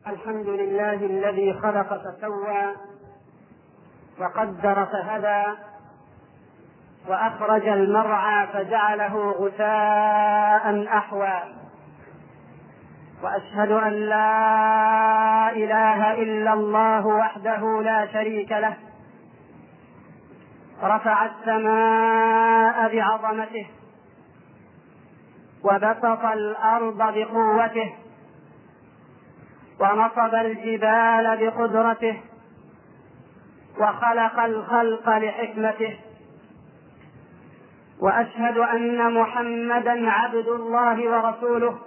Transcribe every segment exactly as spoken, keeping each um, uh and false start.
الحمد لله الذي خلق فسوى وقدر فهدى وأخرج المرعى فجعله غثاء أحوى، وأشهد أن لا إله إلا الله وحده لا شريك له، رفع السماء بعظمته وبسط الأرض بقوته ونصب الجبال بقدرته وخلق الخلق لحكمته، وأشهد أن محمدا عبد الله ورسوله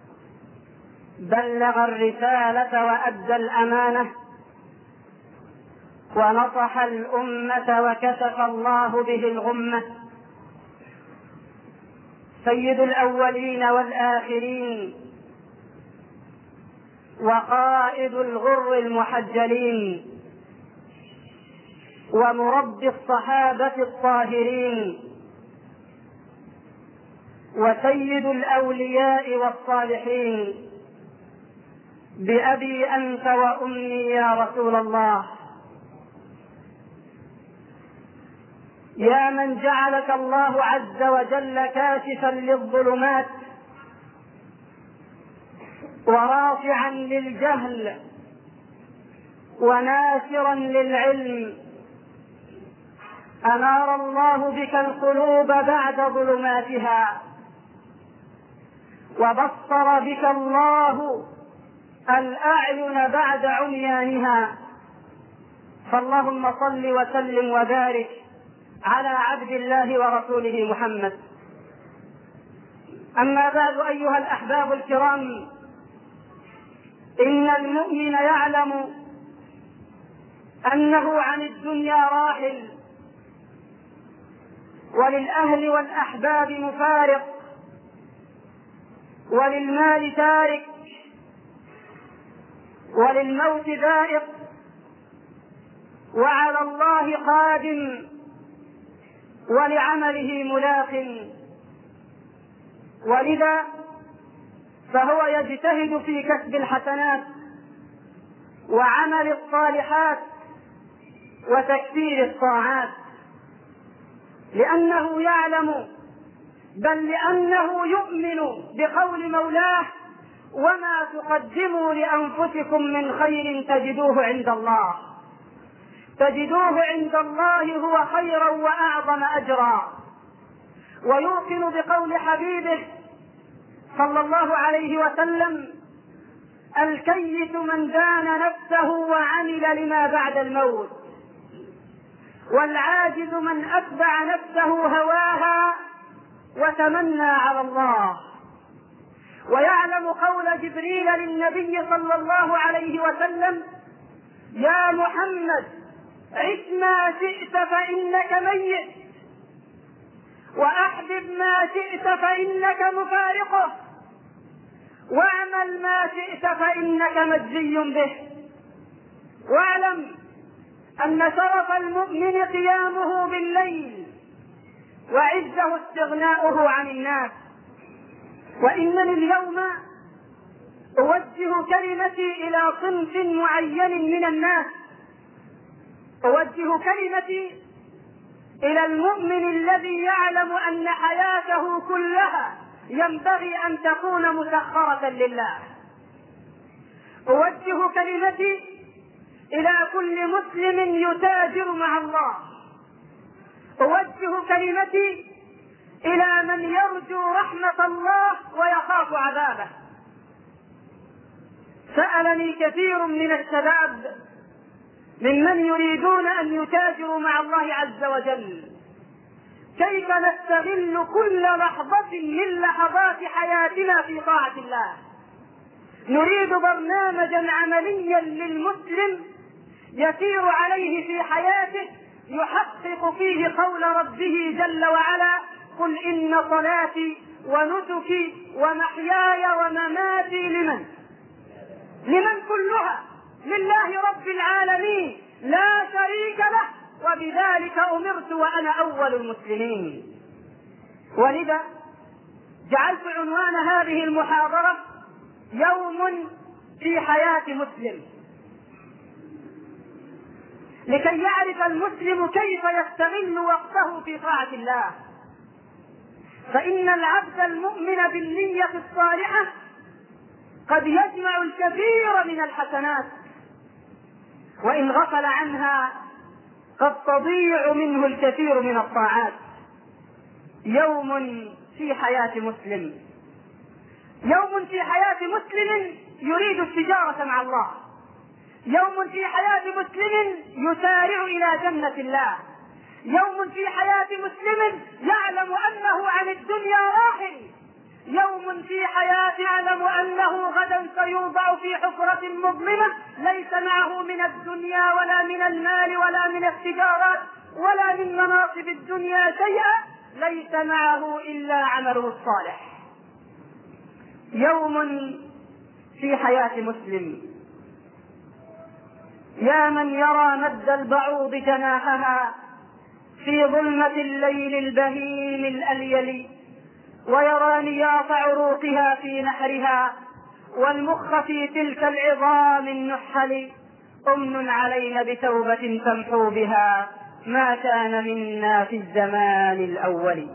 بلغ الرسالة وأدى الأمانة ونصح الأمة وكشف الله به الغمة، سيد الأولين والآخرين وقائد الغر المحجلين ومربي الصحابة الطاهرين وسيد الأولياء والصالحين، بأبي أنت وأمي يا رسول الله، يا من جعلك الله عز وجل كاشفا للظلمات ورافعا للجهل وناشرا للعلم، أنار الله بك القلوب بعد ظلماتها وبصر بك الله الأعين بعد عميانها، فاللهم صل وسلم وبارك على عبد الله ورسوله محمد. أما بعد أيها الأحباب الكرام، إن المؤمن يعلم أنه عن الدنيا راحل، وللأهل والأحباب مفارق، وللمال تارك، وللموت ذائق، وعلى الله قادم، ولعمله ملاق، ولذا فهو يجتهد في كسب الحسنات وعمل الصالحات وتكثير الطاعات، لأنه يعلم، بل لأنه يؤمن بقول مولاه: وما تقدموا لأنفسكم من خير تجدوه عند الله، تجدوه عند الله هو خيرا وأعظم أجرا. ويوقن بقول حبيبه صلى الله عليه وسلم: الكيس من دان نفسه وعمل لما بعد الموت، والعاجز من أتبع نفسه هواها وتمنى على الله. ويعلم قول جبريل للنبي صلى الله عليه وسلم: يا محمد عش ما شئت فإنك ميت، وأحبب ما شئت فإنك مفارقه، واعمل ما شئت فإنك مجزي به. واعلم أن شرف المؤمن قيامه بالليل، وعزه استغناؤه عن الناس. وإنني اليوم أوجه كلمتي إلى صنف معين من الناس، أوجه كلمتي إلى المؤمن الذي يعلم أن حياته كلها ينبغي أن تكون مسخرة لله. أوجه كلمتي إلى كل مسلم يتاجر مع الله. أوجه كلمتي إلى من يرجو رحمة الله ويخاف عذابه. سألني كثير من الشباب ممن يريدون أن يتاجروا مع الله عز وجل: كيف نستغل كل لحظة من لحظات حياتنا في طاعة الله؟ نريد برنامجا عمليا للمسلم يسير عليه في حياته، يحقق فيه قول ربه جل وعلا: قل إن صلاتي ونسكي ومحياي ومماتي لمن لمن كلها لله رب العالمين لا شريك له، وبذلك أمرت وأنا أول المسلمين. ولذا جعلت عنوان هذه المحاضرة: يوم في حياة مسلم، لكي يعرف المسلم كيف يستغل وقته في طاعة الله. فإن العبد المؤمن بالنية الصالحة قد يجمع الكثير من الحسنات، وإن غفل عنها قد تضيع منه الكثير من الطاعات. يوم في حياة مسلم، يوم في حياة مسلم يريد التجارة مع الله، يوم في حياة مسلم يسارع إلى جنة الله، يوم في حياة مسلم يعلم أنه عن الدنيا راحل، يوم في حياة يعلم أنه غدا سيوضع في حفرة مظلمة ليس معه من الدنيا ولا من المال ولا من التجارات ولا من مناصب الدنيا شيئا، ليس معه إلا عمله الصالح. يوم في حياة مسلم، يا من يرى مد البعوض جناحها في ظلمة الليل البهيم الأليل، ويرى نياط عروقها في نحرها والمخ في تلك العظام النحل، أمن علينا بتوبة تمحو بها ما كان منا في الزمان الأول.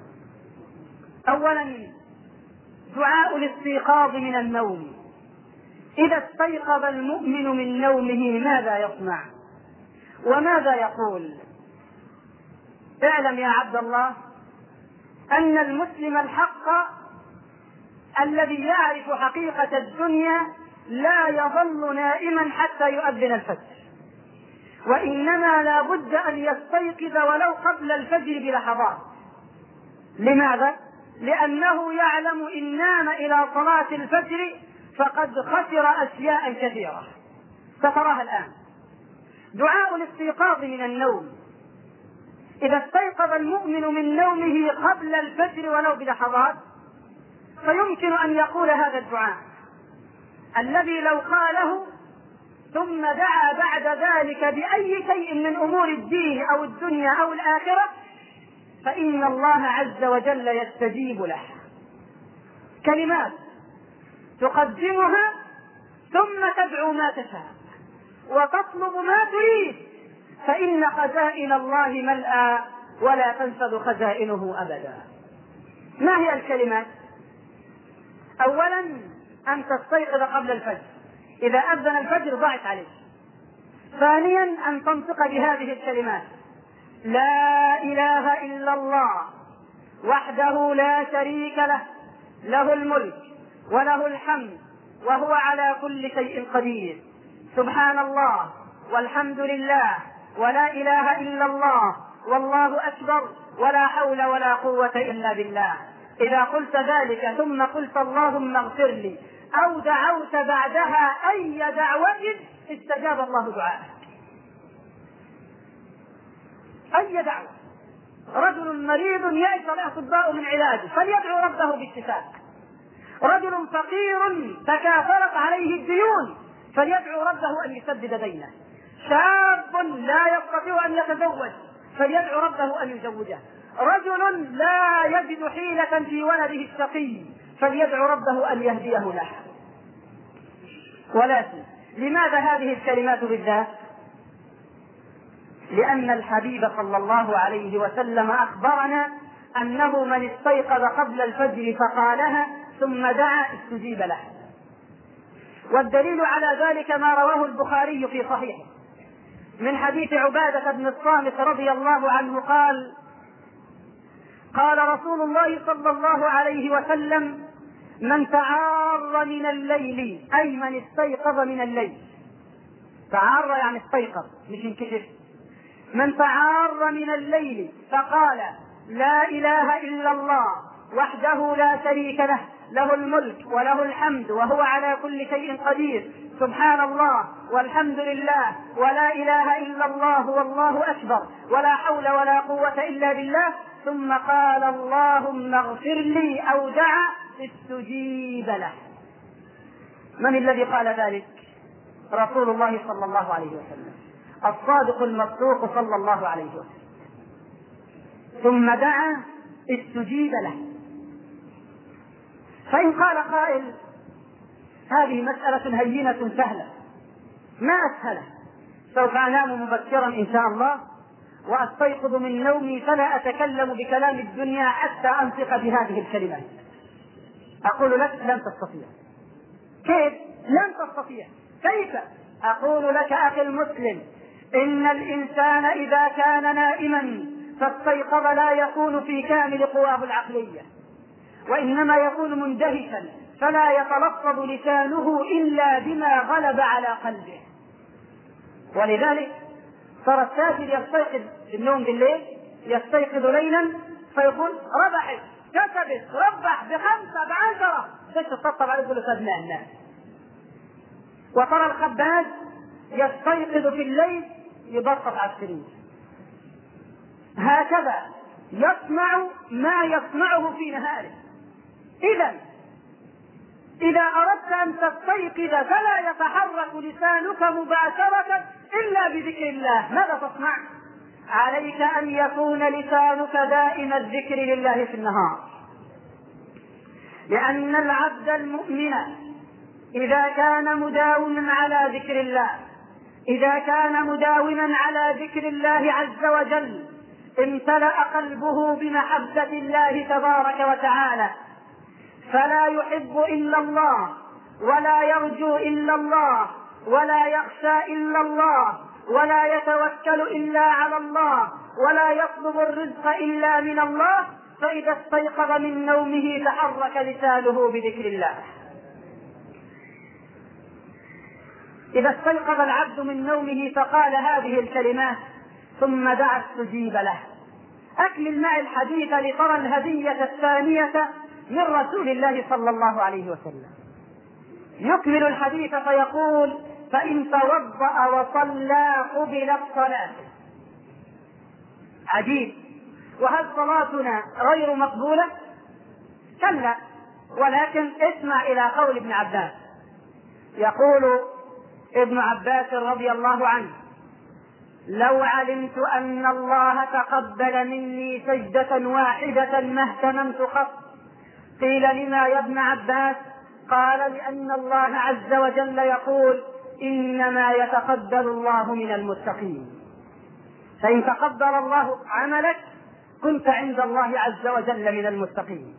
أولا دعاء الاستيقاظ من النوم. إذا استيقظ المؤمن من نومه ماذا يصنع وماذا يقول؟ اعلم يا عبد الله أن المسلم الحق الذي يعرف حقيقة الدنيا لا يظل نائما حتى يؤذن الفجر، وإنما لا بد أن يستيقظ ولو قبل الفجر بلحظات. لماذا؟ لأنه يعلم إن نام إلى صلاة الفجر فقد خسر أشياء كثيرة ستراها الآن. دعاء الاستيقاظ من النوم، إذا استيقظ المؤمن من نومه قبل الفجر ولو بلحظات فيمكن أن يقول هذا الدعاء الذي لو قاله ثم دعا بعد ذلك بأي شيء من أمور الدين أو الدنيا أو الآخرة فإن الله عز وجل يستجيب له. كلمات تقدمها ثم تدعو ما تشاء وتطلب ما تريد، فإن خزائن الله ملأى ولا تنفذ خزائنه أبدا. ما هي الكلمات؟ أولا أن تستيقظ قبل الفجر، إذا أذن الفجر ضاعت عليك. ثانيا أن تنطق بهذه الكلمات: لا إله إلا الله وحده لا شريك له، له الملك وله الحمد وهو على كل شيء قدير، سبحان الله والحمد لله ولا إله إلا الله والله أكبر ولا حول ولا قوة إلا بالله. إذا قلت ذلك ثم قلت اللهم اغفر لي أو دعوت بعدها أي دعوة استجاب الله دعاءك. أي دعوة. رجل مريض يأس الأطباء من علاجه فليدعو ربه بالشفاء. رجل فقير تكاثرت عليه الديون فليدعو ربه أن يسدد دينه. شاب لا يستطيع أن يتزوج فليدعو ربه أن يزوجه. رجل لا يجد حيلة في ولده الشقي فليدعو ربه أن يهديه له. ولكن لماذا هذه الكلمات بالذات؟ لأن الحبيب صلى الله عليه وسلم أخبرنا أنه من استيقظ قبل الفجر فقالها ثم دعا استجيب له. والدليل على ذلك ما رواه البخاري في صحيحه من حديث عبادة بن الصامت رضي الله عنه قال: قال رسول الله صلى الله عليه وسلم: من تعار من الليل، أي من استيقظ من الليل. تعار يعني استيقظ مش انكشف. من تعار من الليل فقال لا إله إلا الله وحده لا شريك له، له الملك وله الحمد وهو على كل شيء قدير، سبحان الله والحمد لله ولا إله إلا الله والله أكبر ولا حول ولا قوة إلا بالله، ثم قال اللهم اغفر لي أو دعا استجيب له. من الذي قال ذلك؟ رسول الله صلى الله عليه وسلم الصادق المصدوق صلى الله عليه وسلم. ثم دعا استجيب له. فإن قال قائل: هذه مسألة هينة سهلة، ما أسهله. سوف أنام مبكرا إن شاء الله وأستيقظ من نومي فلا أتكلم بكلام الدنيا حتى أنطق بهذه الكلمات. أقول لك لن تستطيع. كيف لن تستطيع؟ كيف؟ أقول لك أخي المسلم، إن الإنسان إذا كان نائما فاستيقظ لا يكون في كامل قواه العقلية، وإنما يكون مندهشا فلا يتلفظ لسانه إلا بما غلب على قلبه. ولذلك صار التاجر يستيقظ النوم بالليل، يستيقظ ليلا فيقول ربحت كسبت ربح بخمسة بعشرة، ليش تطبطب عليه يقول سبنا الناس. وترى الخباز يستيقظ في الليل يبطط على السرير. هكذا يصنع ما يصنعه في نهاره. إذا إذا أردت أن تستيقظ فلا يتحرك لسانك مباشرة إلا بذكر الله، ماذا تصنع؟ عليك أن يكون لسانك دائم الذكر لله في النهار، لأن العبد المؤمن إذا كان مداوما على ذكر الله، إذا كان مداوما على ذكر الله عز وجل امتلأ قلبه بمحبة الله تبارك وتعالى، فلا يحب إلا الله ولا يرجو إلا الله ولا يخشى إلا الله ولا يتوكل إلا على الله ولا يطلب الرزق إلا من الله. فإذا استيقظ من نومه تحرك لسانه بذكر الله. إذا استيقظ العبد من نومه فقال هذه الكلمات ثم دعا استجيب له. أكمل معي الحديث لترى الهدية الثانية من رسول الله صلى الله عليه وسلم. يكمل الحديث فيقول فإن توضأ وصلى قبلت صلاته. عجيب، وهل صلاتنا غير مقبولة؟ كلا، ولكن اسمع إلى قول ابن عباس. يقول ابن عباس رضي الله عنه لو علمت أن الله تقبل مني سجدة واحدة ما اهتممت قط. قيل لما يا ابن عباس؟ قال لأن الله عز وجل يقول إنما يتقبل الله من المتقين، فإن تقبل الله عملك كنت عند الله عز وجل من المتقين.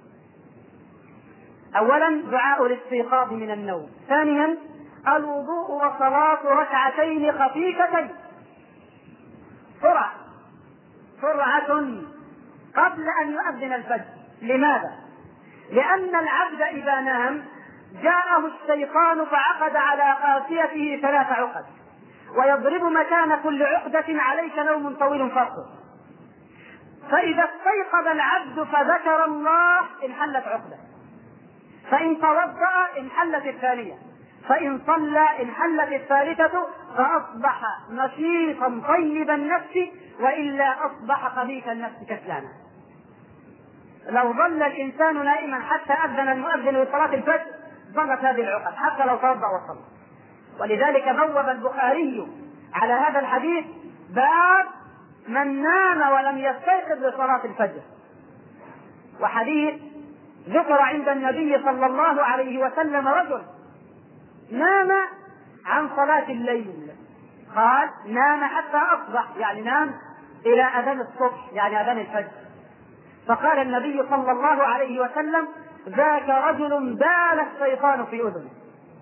أولا دعاء الاستيقاظ من النوم. ثانيا الوضوء وصلاة ركعتين خفيفتين سرعة سرعة قبل أن يؤذن الفجر. لماذا؟ لأن العبد إذا نام جاءه الشيطان فعقد على قافيته ثلاث عقد، ويضرب مكان كل عقدة عليك نوم طويل فرقه. فإذا استيقظ العبد فذكر الله انحلت عقدة، فإن توضأ انحلت الثانية، فإن صلى انحلت الثالثة، فأصبح نشيطا طيب النفس، وإلا أصبح خبيث النفس كسلانا. لو ظل الإنسان نائما حتى أذن المؤذن لصلاة الفجر ضلت هذه العقد حتى لو توضأ وصلى. ولذلك بوب البخاري على هذا الحديث باب من نام ولم يستيقظ لصلاة الفجر. وحديث ذكر عند النبي صلى الله عليه وسلم رجل نام عن صلاة الليل، قال نام حتى أصبح، يعني نام إلى أذان الصبح يعني أذان الفجر. فقال النبي صلى الله عليه وسلم ذاك رجل بال الشيطان في أذنه.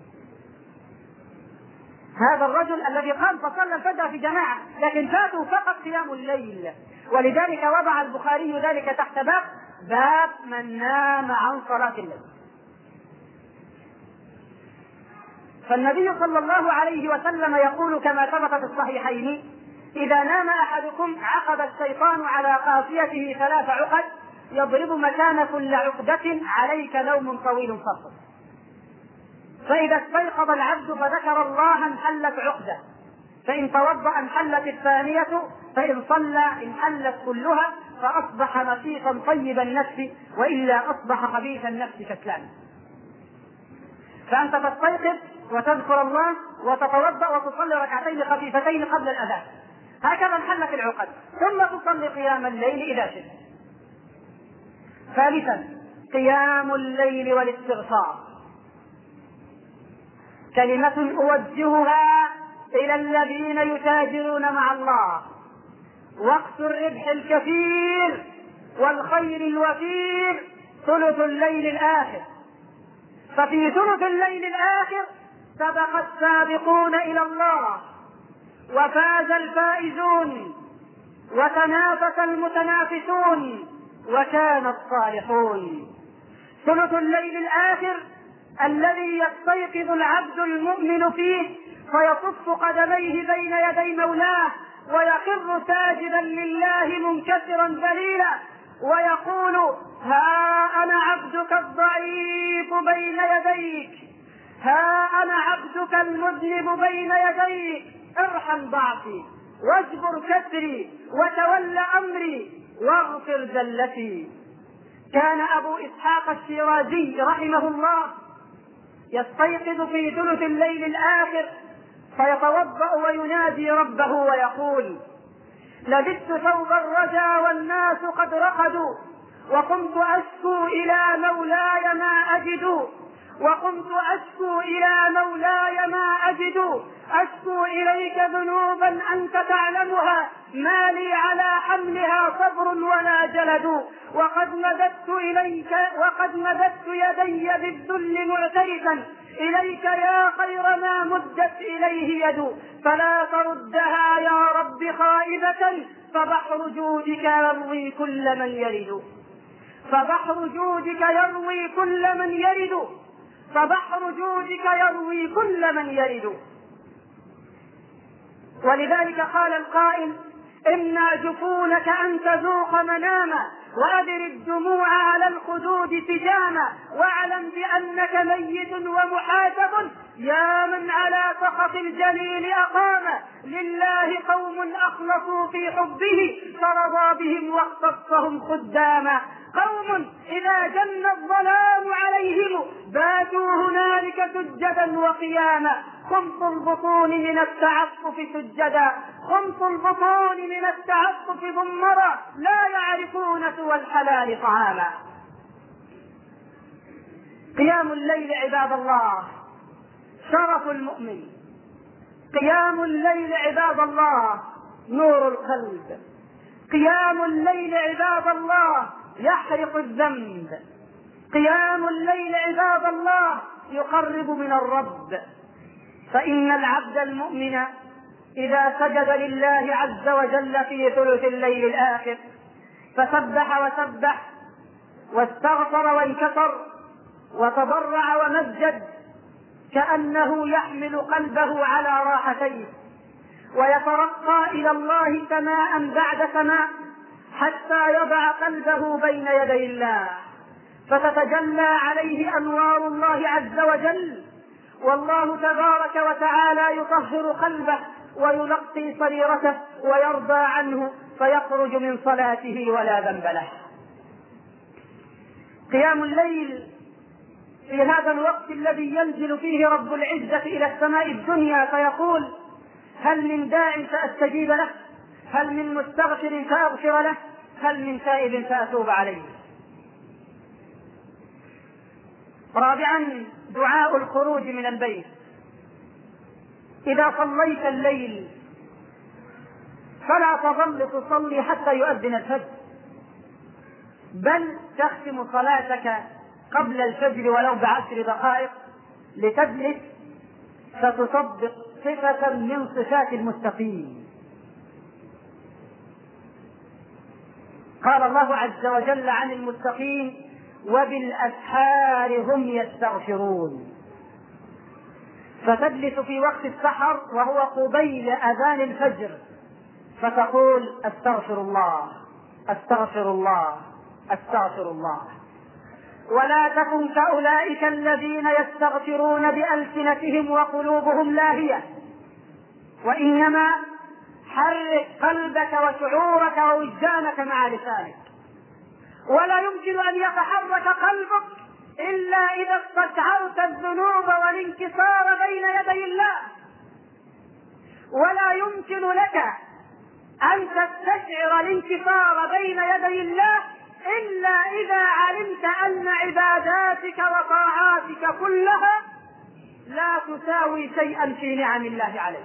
هذا الرجل الذي قام فصلى الفجر في جماعة لكن فاته فقط قيام الليل، ولذلك وضع البخاري ذلك تحت باب باب من نام عن صلاة الليل. فالنبي صلى الله عليه وسلم يقول كما ثبت في الصحيحين إذا نام أحدكم عقد الشيطان على قافيته ثلاث عقد يضرب مكان كل عقدة عليك نوم طويل فرق. فإذا استيقظ العبد فذكر الله انحلت عقدة، فإن توضأ انحلت الثانية، فإن صلى انحلت كلها، فأصبح نشيطا طيب النفس، وإلا أصبح خبيث النفس كسلانا. فأنت تستيقظ وتذكر الله وتتوضأ وتصلي ركعتين خفيفتين قبل الأذان، هكذا انحلت العقد، ثم تصلي قيام الليل إذا شئت. ثالثا قيام الليل والاستغفار. كلمة أوجهها إلى الذين يتاجرون مع الله: وقت الربح الكثير والخير الوفير ثلث الليل الآخر. ففي ثلث الليل الآخر سبق السابقون إلى الله وفاز الفائزون وتنافس المتنافسون وكان الصالحون. ثلث الليل الآخر الذي يستيقظ العبد المؤمن فيه فيصف قدميه بين يدي مولاه ويخر ساجدا لله منكسرا ذليلا ويقول: ها أنا عبدك الضعيف بين يديك، ها أنا عبدك المذنب بين يديك، ارحم ضعفي واجبر كسري وتول أمري واغفر زلتي. كان أبو إسحاق الشيرازي رحمه الله يستيقظ في ثلث الليل الآخر فيتوضأ وينادي ربه ويقول: لبست ثوب الرجا والناس قد رقدوا، وقمت أشكو إلى مولاي ما أجد، وقمت أشكو إلى مولاي ما أجد، أشكو إليك ذنوبا أنت تعلمها، ما لي على حملها صبر ولا جلد، وقد مددت إليك وقد مددت يدي بالذل معترفا إليك يا خير ما مدت إليه يد، فلا تردها يا رب خائبة، فبحر جودك يروي كل من يرد، فبحر جودك يروي كل من يرد، فبحر جودك يروي كل من يرد. ولذلك قال القائل: إمنع جفونك أن تذوق مناما، وأدر الدموع على الخدود سجاما، واعلم بأنك ميت ومحاسب، يا من على سخط الجليل أقام، لله قوم أخلصوا في حبه فرضى بهم واختصهم خداما، قوم إذا جن الظلام عليهم باتوا هنالك سجدا وقياما، خمط البطون من التعفف سجدا، خمط البطون من التعفف ضمرا، لا يعرفون سوى الحلال طعاما. قيام الليل عباد الله شرف المؤمن، قيام الليل عباد الله نور القلب، قيام الليل عباد الله يحرق الذنب، قيام الليل عباد الله يقرب من الرب. فإن العبد المؤمن إذا سجد لله عز وجل في ثلث الليل الآخر فسبح وسبح واستغفر وانكسر وتضرع ومجد كأنه يحمل قلبه على راحتيه ويترقى إلى الله سماء بعد سماء حتى يضع قلبه بين يدي الله فتتجلى عليه أنوار الله عز وجل، والله تبارك وتعالى يطهر قلبه وينقي سريرته ويرضى عنه فيخرج من صلاته ولا ذنب له. قيام الليل في هذا الوقت الذي ينزل فيه رب العزة إلى السماء الدنيا فيقول: هل من داع فأستجيب له، هل من مستغفر فأغفر له، هل من تائب فأتوب عليه. رابعا دعاء الخروج من البيت. إذا صليت الليل فلا تظل تصلي حتى يؤذن الفجر، بل تختم صلاتك قبل الفجر ولو بعشر دقائق لتجلس فتصدق صفة من صفات المتقين. قال الله عز وجل عن المتقين: وبالأسحار هم يستغفرون. فتجلس في وقت السحر وهو قبيل أذان الفجر فتقول: استغفر الله استغفر الله استغفر الله. ولا تكن كأولئك الذين يستغفرون بألسنتهم وقلوبهم لاهية، وإنما حرك قلبك وشعورك ووجدانك مع لسانك. ولا يمكن أن يتحرك قلبك إلا إذا استشعرت الذنوب والانكسار بين يدي الله، ولا يمكن لك أن تستشعر الانكسار بين يدي الله إلا إذا علمت أن عباداتك وطاعاتك كلها لا تساوي شيئا في نعم الله عليك.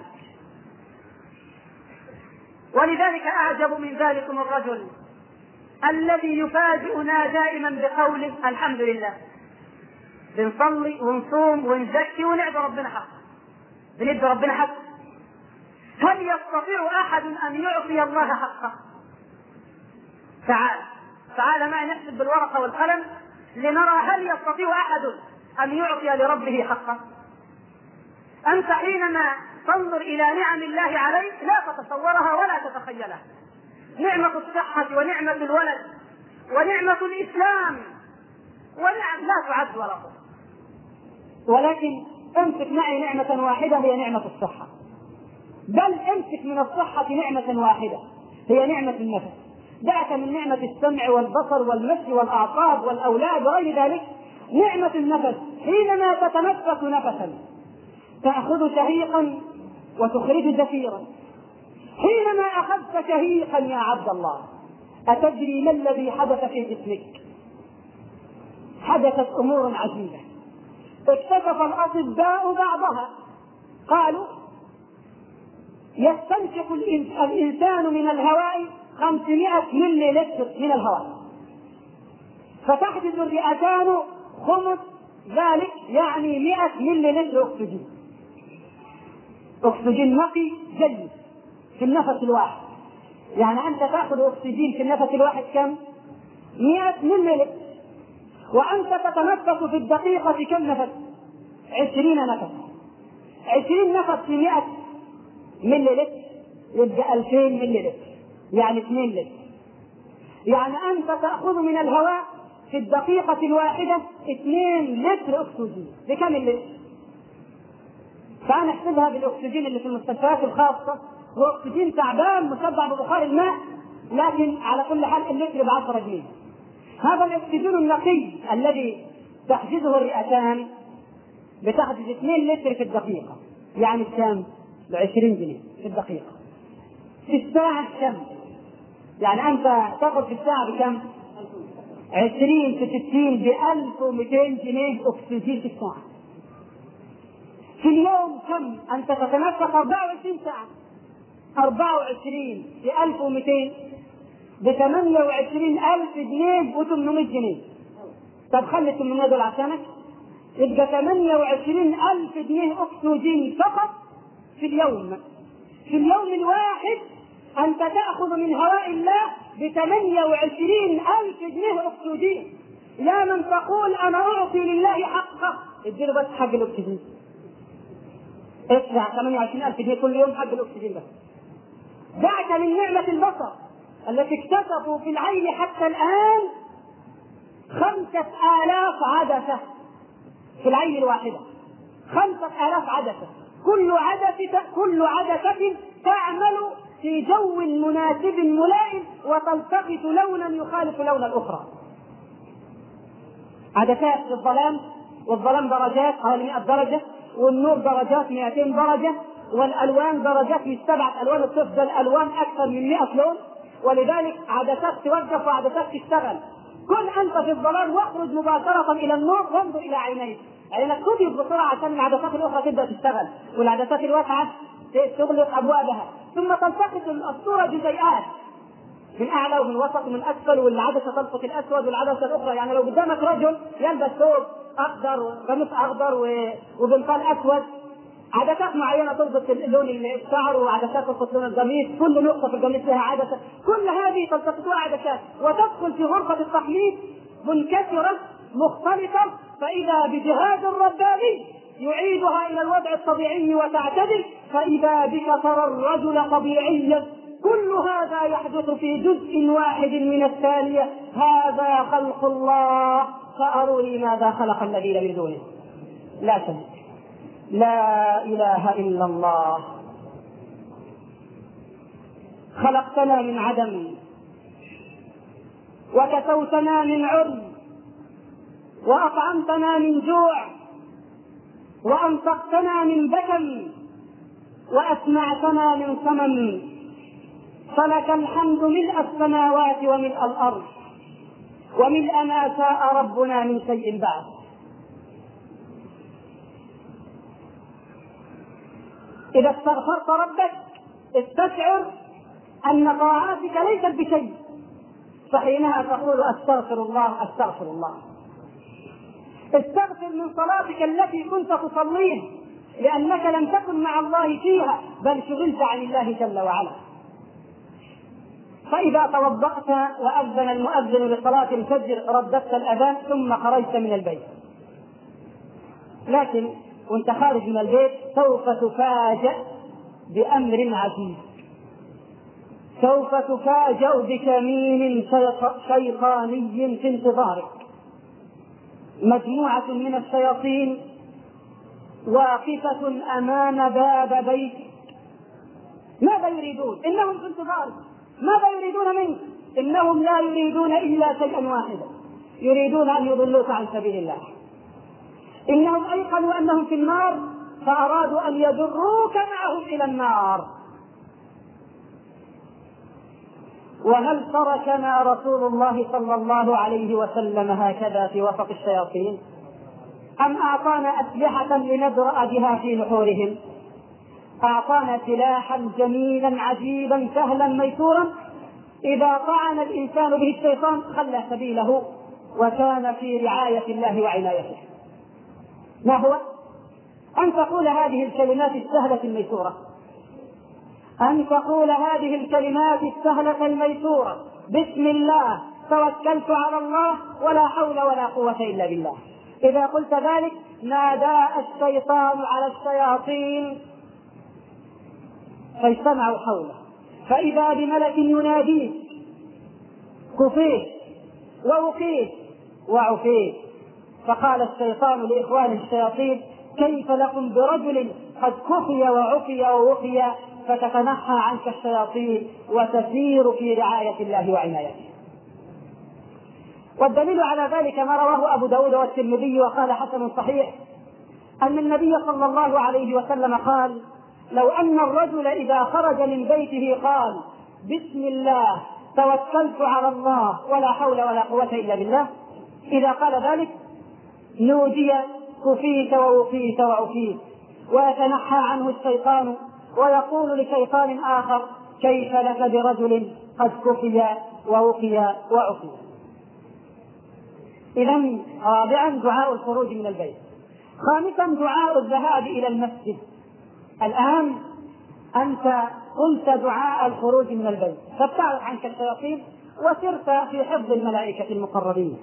ولذلك أعجب من ذلكم الرجل الذي يفاجئنا دائما بقوله الحمد لله، بنصلي ونصوم ونزكي وندعي ربنا حقه، بندعي ربنا حقه. هل يستطيع أحد أن يعطي الله حقه؟ تعال تعال معي نحسب بالورقة والقلم لنرى هل يستطيع أحد أن يعطي لربه حقه. أنت حينما تنظر إلى نعم الله عليك لا تتصورها ولا تتخيلها، نعمة الصحة ونعمة الولد ونعمة الإسلام ونعم لا تعد ولا تحصى. ولكن امسك معي نعمة واحدة هي نعمة الصحة، بل امسك من الصحة نعمة واحدة هي نعمة النفس. دعك من نعمة السمع والبصر والمشي والأعصاب والأولاد وغير ذلك، نعمة النفس حينما تتنفس نفسا تأخذ شهيقا وتخرج زفيرا. حينما أخذت شهيقا يا عبد الله أتدري ما الذي حدث في جسمك؟ حدثت أمور عجيبة اكتشف الأطباء بعضها. قالوا يستنشق الإنسان من الهواء خمسمائة ملي لتر من الهواء، فتحدث الرئتان خمس ذلك، يعني مئة ملي لتر أكسجين، أكسجين نقي جيد في النفس الواحد. يعني أنت تأخذ أكسجين في النفس الواحد كم؟ مئة ملي لتر. وأنت تتنفس في الدقيقة كم نفس؟ عشرين نفس. عشرين نفس في مئة ملي لتر يبقى ألفين ملي لتر، يعني اثنين لتر. يعني أنت تأخذ من الهواء في الدقيقة الواحدة اثنين لتر أكسجين. بكم اللتر؟ فنحسبها بالأكسجين اللي في المستشفيات الخاصة، وأكسجين تعبان مشبع ببخار الماء، لكن على كل حال اللتر بعشرة جنيه. هذا الأكسجين النقي الذي تحجزه الرئتان بتحجز اثنين لتر في الدقيقة، يعني كم؟ بعشرين جنيه في الدقيقة. في الساعة كم؟ يعني أنت تأخذ في الساعة بكم؟ عشرين في ستين بألف ومئتين جنيه أكسجين في الساعة. في اليوم كم؟ أنت تتنفس أربعة وعشرين ساعة، أربعة وعشرين في ألف ومئتين بثمانية وعشرين ألف جنيه وثمانمائة جنيه. طب خلي ثمانمائة دول عشانك، يبقى ثمانية وعشرين ألف جنيه أكسجين فقط في اليوم. في اليوم الواحد أنت تأخذ من هواء الله بثمانية وعشرين ألف جنيه أكسجين. يا من تقول أنا أعطي لله حقه، اديله بس حق الأكسجين، ادفع ثمانية وعشرين ألف جنيه كل يوم حق الأكسجين بس. دعك من نعمة البصر التي اكتشفوا في العين حتى الآن خمسة آلاف عدسة في العين الواحدة، خمسة آلاف عدسة، كل عدسة كل عدسة تعمل في جو مناسب ملائم وتلتقط لونا يخالف لون الأخرى. عدسات في الظلام، والظلام درجات حوالي مئة درجة، والنور درجات مئتين درجة، والألوان درجات من سبعة ألوان، تفضل ألوان أكثر من مئة لون. ولذلك عدسات توقف وعدسات تشتغل. كن أنت في الظلام واخرج مباشرة إلى النور وانظر إلى عينيك، عينك تبيض بسرعة عشان العدسات الأخرى تبدأ تشتغل، والعدسات الواسعة تغلق أبوابها، ثم تلتقط الصورة جزيئات من أعلى ومن وسط ومن أسفل، والعدسة تلقط الأسود والعدسة الأخرى. يعني لو قدامك رجل يلبس ثوب أخضر وقميص أخضر وبنطال أسود، عدسات معينة تلقط لون الشعر، وعدسات تلقط لون القميص، كل نقطة في القميص لها عدسة، كل هذه تلتقطها عدسات، وتدخل في غرفة التحميل منكسرة مختلطة، فإذا بجهاز رباني يعيدها إلى الوضع الطبيعي وتعتدل، فإذا بك ترى الرجل طبيعيا. كل هذا يحدث في جزء واحد من الثانية. هذا خلق الله، فأروني ماذا خلق الذين من دونه. لا شك، لا إله إلا الله. خلقتنا من عدم، وكسوتنا من عري، وأطعمتنا من جوع، وأنطقتنا من بكم، وأسمعتنا من صمم. فلك الحمد ملء السماوات وملء الأرض وملء ما شاء ربنا من شيء بعد. إذا استغفرت ربك استشعر أن طاعاتك ليست بشيء، فحينها تقول أستغفر الله أستغفر الله. استغفر من صلاتك التي كنت تصليها لأنك لم تكن مع الله فيها بل شغلت عن الله جل وعلا. فإذا توضأت وأذن المؤذن لصلاة الفجر رددت الأذان ثم خرجت من البيت، لكن وانت خارج من البيت سوف تفاجأ بأمر عجيب، سوف تفاجأ بكمين شيطاني في انتظارك. مجموعة من الشياطين واقفة أمام باب بيتك. ماذا يريدون؟ إنهم في انتظارك. ماذا يريدون منك؟ إنهم لا يريدون إلا شيئا واحدا، يريدون أن يضلوك عن سبيل الله. إنهم أيقنوا أنهم في النار فأرادوا أن يجروك معهم إلى النار. وهل تركنا رسول الله صلى الله عليه وسلم هكذا في وسط الشياطين؟ أم أعطانا أسلحة لندرأ بها في نحورهم؟ أعطانا سلاحا جميلا عجيبا سهلا ميسورا إذا طعن الإنسان به الشيطان خلى سبيله وكان في رعاية الله وعنايته. ما هو؟ أن تقول هذه الكلمات السهلة الميسورة، أن تقول هذه الكلمات السهلة الميسورة: بسم الله توكلت على الله ولا حول ولا قوة إلا بالله. إذا قلت ذلك نادى الشيطان على الشياطين فاجتمعوا حوله، فإذا بملك يناديه: كفيت ووقيت وعفيت. فقال الشيطان لإخوان الشياطين: كيف لكم برجل قد كفي وعفي ووقي؟ فتتنحى عنك الشياطين وتسير في رعاية الله وعنايته. والدليل على ذلك ما رواه أبو داود والترمذي وقال حسن صحيح أن النبي صلى الله عليه وسلم قال: لو أن الرجل إذا خرج من بيته قال: بسم الله توكلت على الله ولا حول ولا قوة إلا بالله، إذا قال ذلك نودي: كفيت ووقيت وعفيت. ويتنحى عنه الشيطان ويقول لشيطان آخر: كيف لك برجل قد كفي ووقي وعفي. إذن رابعا دعاء الخروج من البيت. خامسا دعاء الذهاب إلى المسجد. الآن أنت قلت دعاء الخروج من البيت فابتعد عنك الشياطين وسرت في حفظ الملائكة المقربين،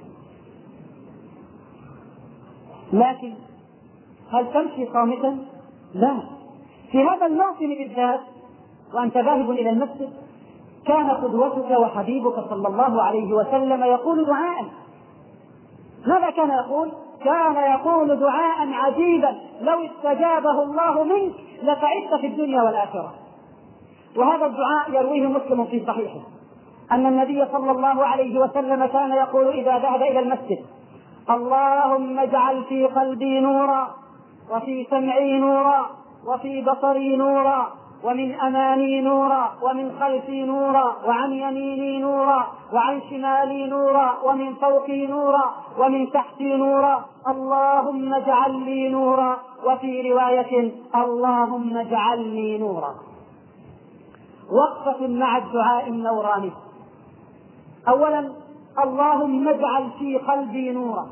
لكن هل تمشي صامتا؟ لا. في هذا الموسم بالذات وأنت ذاهب إلى المسجد كان قدوتك وحبيبك صلى الله عليه وسلم يقول دعاء. ماذا كان يقول؟ كان يقول دعاء عجيبا لو استجابه الله منك لسعدت في الدنيا والآخرة. وهذا الدعاء يرويه مسلم في صحيحه أن النبي صلى الله عليه وسلم كان يقول إذا ذهب إلى المسجد: اللهم اجعل في قلبي نورا وفي سمعي نورا وفي بصري نورا ومن أمامي نورا ومن خلفي نورا وعن يميني نورا وعن شمالي نورا ومن فوقي نورا ومن تحتي نورا، اللهم اجعل لي نورا. وفي رواية: اللهم اجعلني نورا. وقفة مع الدعاء النوراني. أولا: اللهم اجعل في قلبي نورا.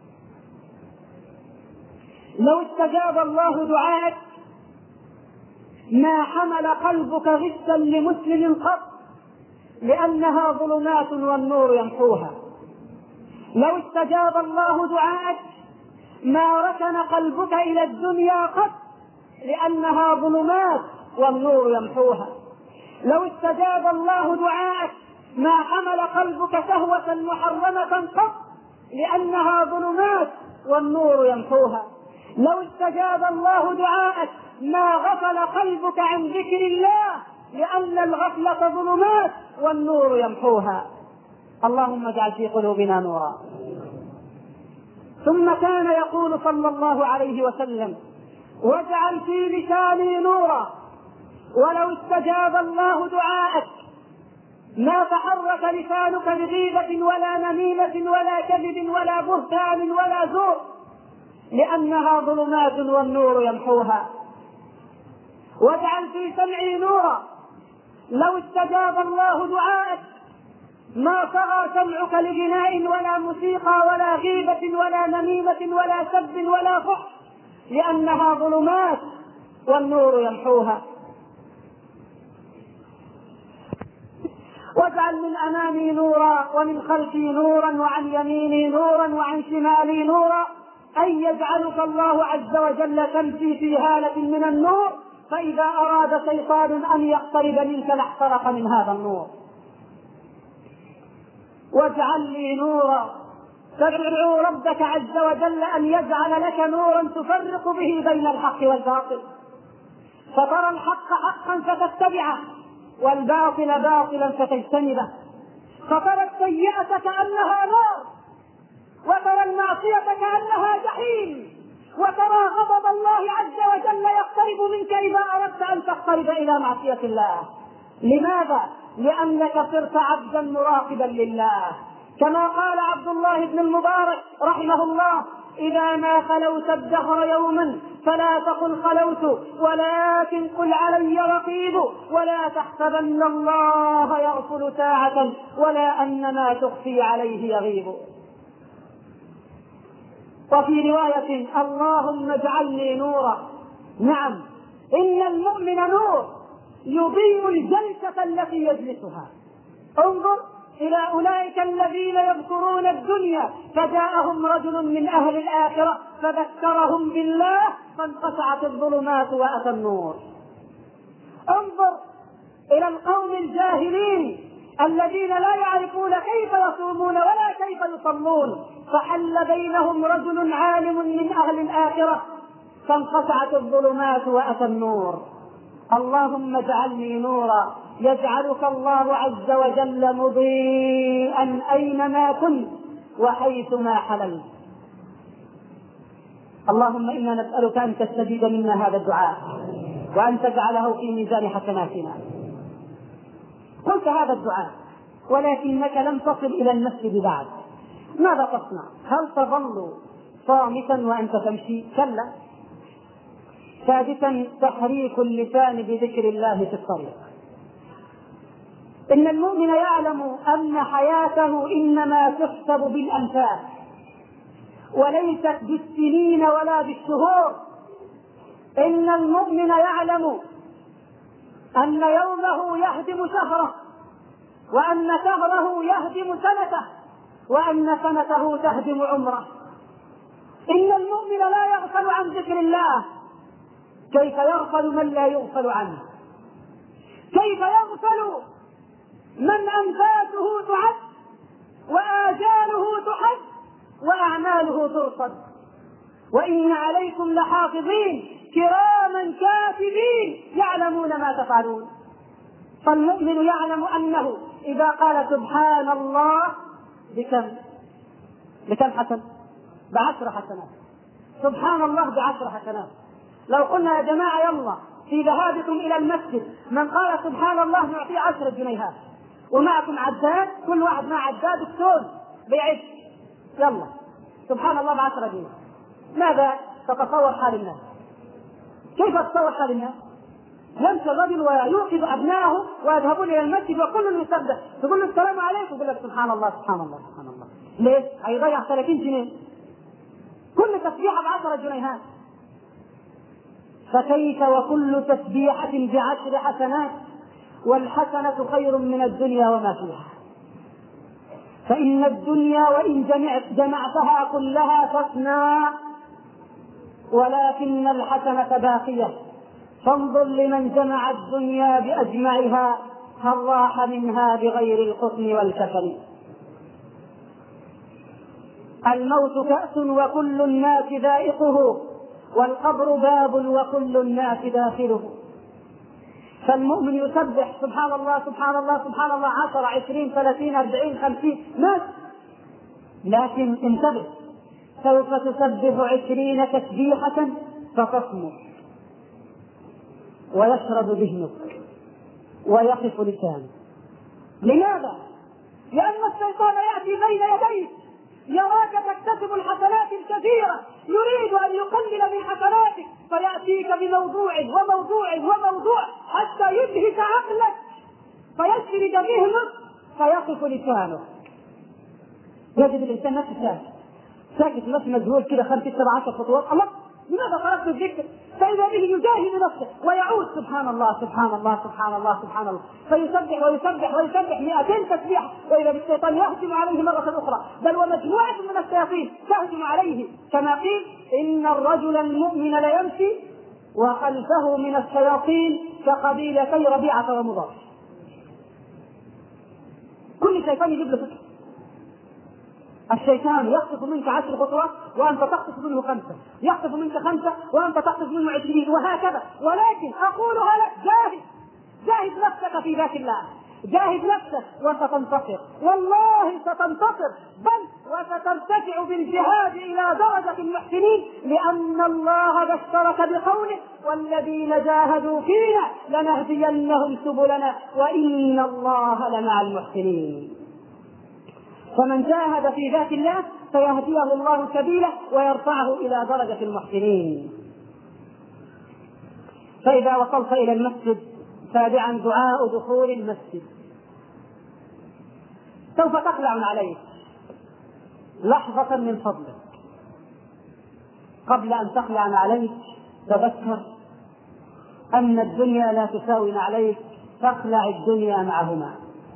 لو استجاب الله دعاءك ما حمل قلبك غشا لمسلم قط، لأنها ظلمات والنور يمحوها. لو استجاب الله دعاءك ما ركن قلبك إلى الدنيا قط، لأنها ظلمات والنور يمحوها. لو استجاب الله دعاءك ما حمل قلبك شهوة محرمة قط، لأنها ظلمات والنور يمحوها. لو استجاب الله دعاءك ما غفل قلبك عن ذكر الله، لأن الغفلة ظلمات والنور يمحوها. اللهم اجعل في قلوبنا نورا. ثم كان يقول صلى الله عليه وسلم: واجعل في لساني نورا. ولو استجاب الله دعاءك ما تحرك لسانك بغيبة ولا نميمة ولا كذب ولا بهتان ولا زور، لأنها ظلمات والنور يمحوها. واجعل في سمعي نورا، لو استجاب الله دعاءك ما طغى سمعك لغناء ولا موسيقى ولا غيبة ولا نميمة ولا سب ولا فحش، لأنها ظلمات والنور يمحوها. واجعل من أمامي نورا ومن خلفي نورا وعن يميني نورا وعن شمالي نورا، أن يجعلك الله عز وجل تمشي في هالة من النور، فإذا أراد شيطان أن يقترب منك لاحترق من هذا النور. واجعل لي نورا، تدعو ربك عز وجل أن يجعل لك نورا تفرق به بين الحق والباطل، فترى الحق حقا فتتبعه والباطل باطلا فتجتنبه، فترى السيئة كأنها نار وترى المعصية كأنها جحيم، وترى غضب الله عز وجل يقترب منك إذا أردت أن تقترب إلى معصية الله. لماذا؟ لأنك صرت عبدا مراقبا لله، كما قال عبد الله بن المبارك رحمه الله: إذا ما خلوت الدهر يوما فلا تقل خلوت، ولكن قل علي رقيب، ولا تحسبن الله يغفل ساعة ولا أن ما تخفي عليه يغيب. وفي رواية: اللهم اجعلني نورا. نعم، إن المؤمن نور يضيء الجلسة التي يجلسها. انظر إلى أولئك الذين يذكرون الدنيا فجاءهم رجل من أهل الآخرة فذكرهم بالله فانقطعت الظلمات وأتى النور. انظر إلى القوم الجاهلين الذين لا يعرفون كيف يصومون ولا كيف يصلون، فحل بينهم رجل عالم من أهل الآخرة فانقطعت الظلمات وأتى النور. اللهم اجعلني نورا، يجعلك الله عز وجل مضيئا أينما كنت وحيثما حللت. اللهم إنا نسألك أن تستجيب منا هذا الدعاء وأن تجعله في ميزان حسناتنا. قلت هذا الدعاء ولكنك لم تصل إلى المسجد بعد، ماذا تصنع؟ هل تظل صامتا وأنت تمشي؟ كلا. سادسا: تحريك اللسان بذكر الله في الطريق. إن المؤمن يعلم أن حياته إنما تحسب بالأنفاس وليست بالسنين ولا بالشهور. إن المؤمن يعلم أن يومه يهدم شهره، وأن شهره يهدم سنته، وأن سنته تهدم عمره. إن المؤمن لا يغفل عن ذكر الله. كيف يغفل من لا يغفل عنه؟ كيف يغفل من أنفاسه تعد وآجاله تحد وأعماله ترصد؟ وإن عليكم لحافظين كراما كاتبين يعلمون ما تفعلون. فالمؤمن يعلم أنه إذا قال سبحان الله بكم بكم حسن؟ بعشر حسنات. سبحان الله بعشر حسنات. لو قلنا يا جماعة يلا في ذهابكم إلى المسجد من قال سبحان الله نعطيه عشرة جنيهات، ومعكم عداد، كل واحد مع عداد التون بيعد، يلا سبحان الله بعشرة جنيه، ماذا تتصور حال الناس؟ كيف تتصور حال الناس؟ يمشي الرجل ويوقظ أبنائه ويذهبون إلى المسجد وكل يسبح، تقول له السلام عليكم يقول لك سبحان الله سبحان الله سبحان الله. ليش؟ هيضيع ثلاثين جنيه، كل تسبيحة بعشرة جنيهات. فكيف وكل تسبيحة بعشر حسنات، والحسنة خير من الدنيا وما فيها. فإن الدنيا وإن جمعتها كلها تفنى، ولكن الحسنة باقية. فانظر لمن جمع الدنيا بأجمعها هل راح منها بغير القطن والكفن. الموت كأس وكل الناس ذائقه، والقبر باب وكل الناس داخله. فالمؤمن يسبح سبحان الله سبحان الله سبحان الله عشر عشرين ثلاثين أربعين خمسين ناس، لكن انتبه، سوف تسبح عشرين تسبيحة فتصمت ويشرب ذهنك ويقف لسانك. لماذا؟ لأن الشيطان يأتي بين يديك يراك تكتسب الحسنات الكثيرة، يريد أن يقلل من حسناتك فيأتيك بموضوع وموضوع وموضوع حتى يدهك عقلك فيسرد ذهنك فيقف لسانك. يجد الإنسان نفسه ساكت ساكت نفسه مجهول كده خمس ست سبع عشر خطوات، الله لماذا خرجت الذكر؟ فإذا به يجاهد نفسه ويعود سبحان الله سبحان الله سبحان الله سبحان الله، فيسبح ويسبح ويسبح مئتين تسبيحة، وإذا بالشيطان يهجم عليه مرة أخرى، بل ومجموعة من الشياطين تهجم عليه، كما قيل إن الرجل المؤمن ليمشي وخلفه من الشياطين كقبيلتي ربيعة ومضر. كل شيطان يجيب له فكرة. الشيطان يخطف منك عشر خطوات وأنت تخطف منه خمسة، يخطف منك خمسة وأنت تخطف منه عشرين، وهكذا. ولكن أقولها لك جاهد جاهد نفسك في ذات الله، جاهد نفسك وستنتصر، والله ستنتصر، بل وسترتفع بالجهاد إلى درجة المحسنين، لأن الله بشرك بقوله والذين جاهدوا فينا لنهدينهم سبلنا وإن الله لمع المحسنين. فمن جاهد في ذات الله سيهديه الله سبيله ويرفعه إلى درجة المحسنين. فإذا وصلت إلى المسجد سابعا دعاء دخول المسجد. سوف تخلع عليك لحظة من فضلك، قبل أن تخلع عليك تذكر أن الدنيا لا تساوي عليك، فاخلع الدنيا معهما،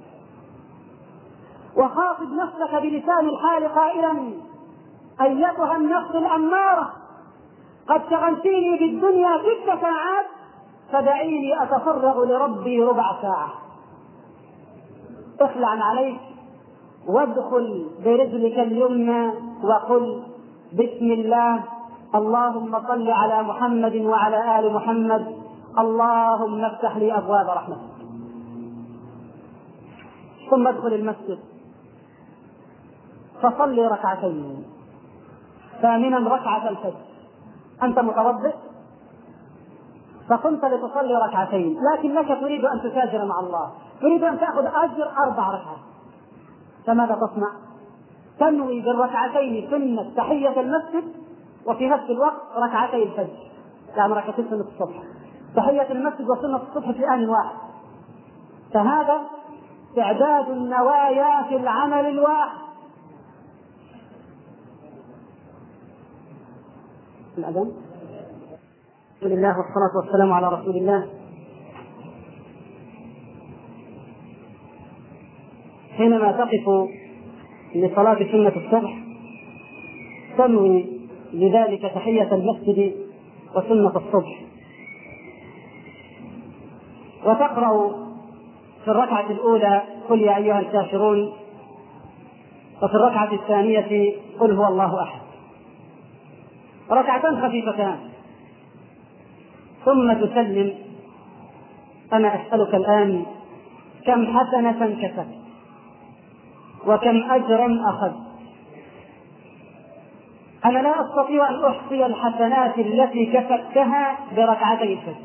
وخاطب نفسك بلسان الحال قائلا أيتها النفس الأمارة قد شغلتيني بالدنيا ست ساعات فدعيني أتفرغ لربي ربع ساعة. اخلع عليك وادخل برجلك اليمنى وقل بسم الله اللهم صل على محمد وعلى آل محمد اللهم افتح لي أبواب رحمتك. ثم ادخل المسجد فصلي ركعتين، ثامنا ركعة الفجر. أنت متوضئ فقمت لتصلي ركعتين، لكنك تريد أن تتاجر مع الله، تريد أن تأخذ أجر أربع ركعات، فماذا تصنع؟ تنوي بالركعتين سنة تحية المسجد وفي نفس الوقت ركعتي الفجر، يعني ركعتين سنة الصبح، تحية المسجد وسنة الصبح في آن واحد. فهذا تعداد النوايا في العمل الواحد. الأذان. الحمد لله والصلاة والسلام على رسول الله. حينما تقف لصلاة سنة الصبح تنوي لذلك تحية المسجد وسنة الصبح، وتقرأ في الركعة الأولى قل يا أيها الكافرون، وفي الركعة الثانية قل هو الله أحد، ركعتان خفيفتان، ثم تسلم. أنا أسألك الآن كم حسنة كسبت وكم أجرا أخذت؟ أنا لا أستطيع أن أحصي الحسنات التي كسبتها بركعتي الفجر،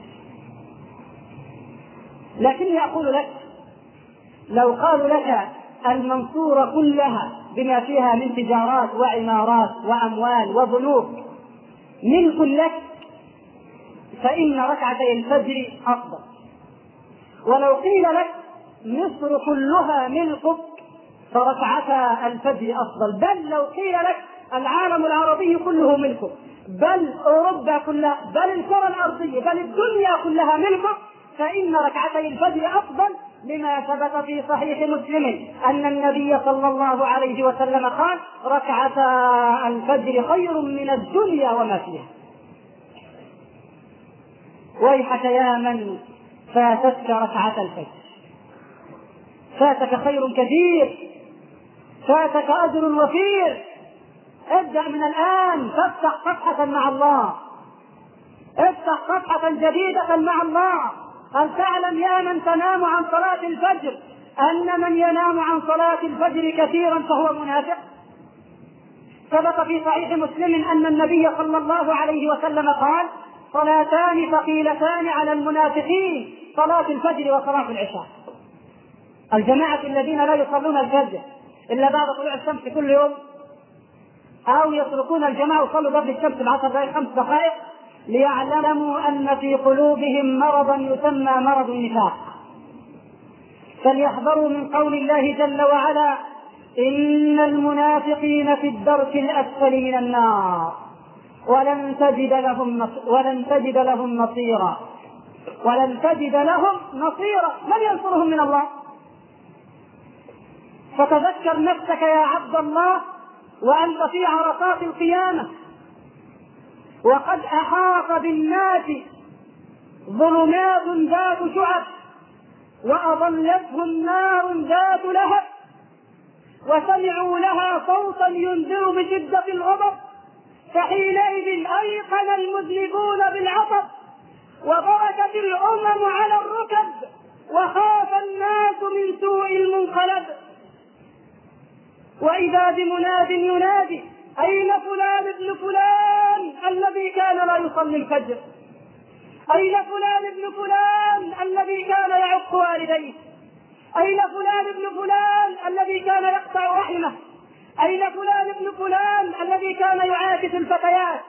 لكني أقول لك لو قالوا لك المنصورة كلها بما فيها من تجارات وعمارات وأموال وبنوك ملك لك فإن ركعتي الفجر أفضل، ولو قيل لك مصر كلها ملكك فركعتا الفجر أفضل، بل لو قيل لك العالم العربي كله ملكك، بل أوروبا كلها، بل الكرة الأرضية، بل الدنيا كلها ملكك، فإن ركعتي الفجر أفضل، لما ثبت في صحيح مسلم أن النبي صلى الله عليه وسلم قال ركعتا الفجر خير من الدنيا وما فيها. ويحك يا من فاتتك ركعة الفجر، فاتك خير كثير، فاتك أجر وفير. ابدأ من الآن، تفتح صفحة مع الله، افتح صفحة جديدة مع الله. هل تعلم يا من تنام عن صلاة الفجر أن من ينام عن صلاة الفجر كثيرا فهو منافق؟ ثبت في صحيح مسلم أن النبي صلى الله عليه وسلم قال صلاتان ثقيلتان على المنافقين، صلاة الفجر وصلاة العشاء. الجماعة الذين لا يصلون الفجر إلا بعد طلوع الشمس كل يوم، أو يتركون الجماعة وصلوا قبل الشمس بعشر دقائق خمس دقائق، ليعلموا أن في قلوبهم مرضا يسمى مرض النفاق. فليحذروا من قول الله جل وعلا: إن المنافقين في الدرك الأسفل من النار ولن تجد لهم ولن تجد لهم نصيرا ولن تجد لهم نصيرا من ينصرهم من الله. فتذكر نفسك يا عبد الله وأنت في عرصات القيامة، وقد أحاط بالناس ظلمات ذات شعب، وأظلتهم نار ذات لهب، وسمعوا لها صوتا ينذر بشدة الغضب، فحينئذ أيقن المذنبون بالعطب، وبركت الأمم على الركب، وخاف الناس من سوء المنقلب. وإذا بمناد ينادي: أين فلان ابن فلان الذي كان لا يصلي الفجر؟ أين فلان ابن فلان الذي كان يعق والديه؟ أين فلان ابن فلان الذي كان يقطع رحمه؟ أين فلان ابن فلان الذي كان يعاكس الفتيات؟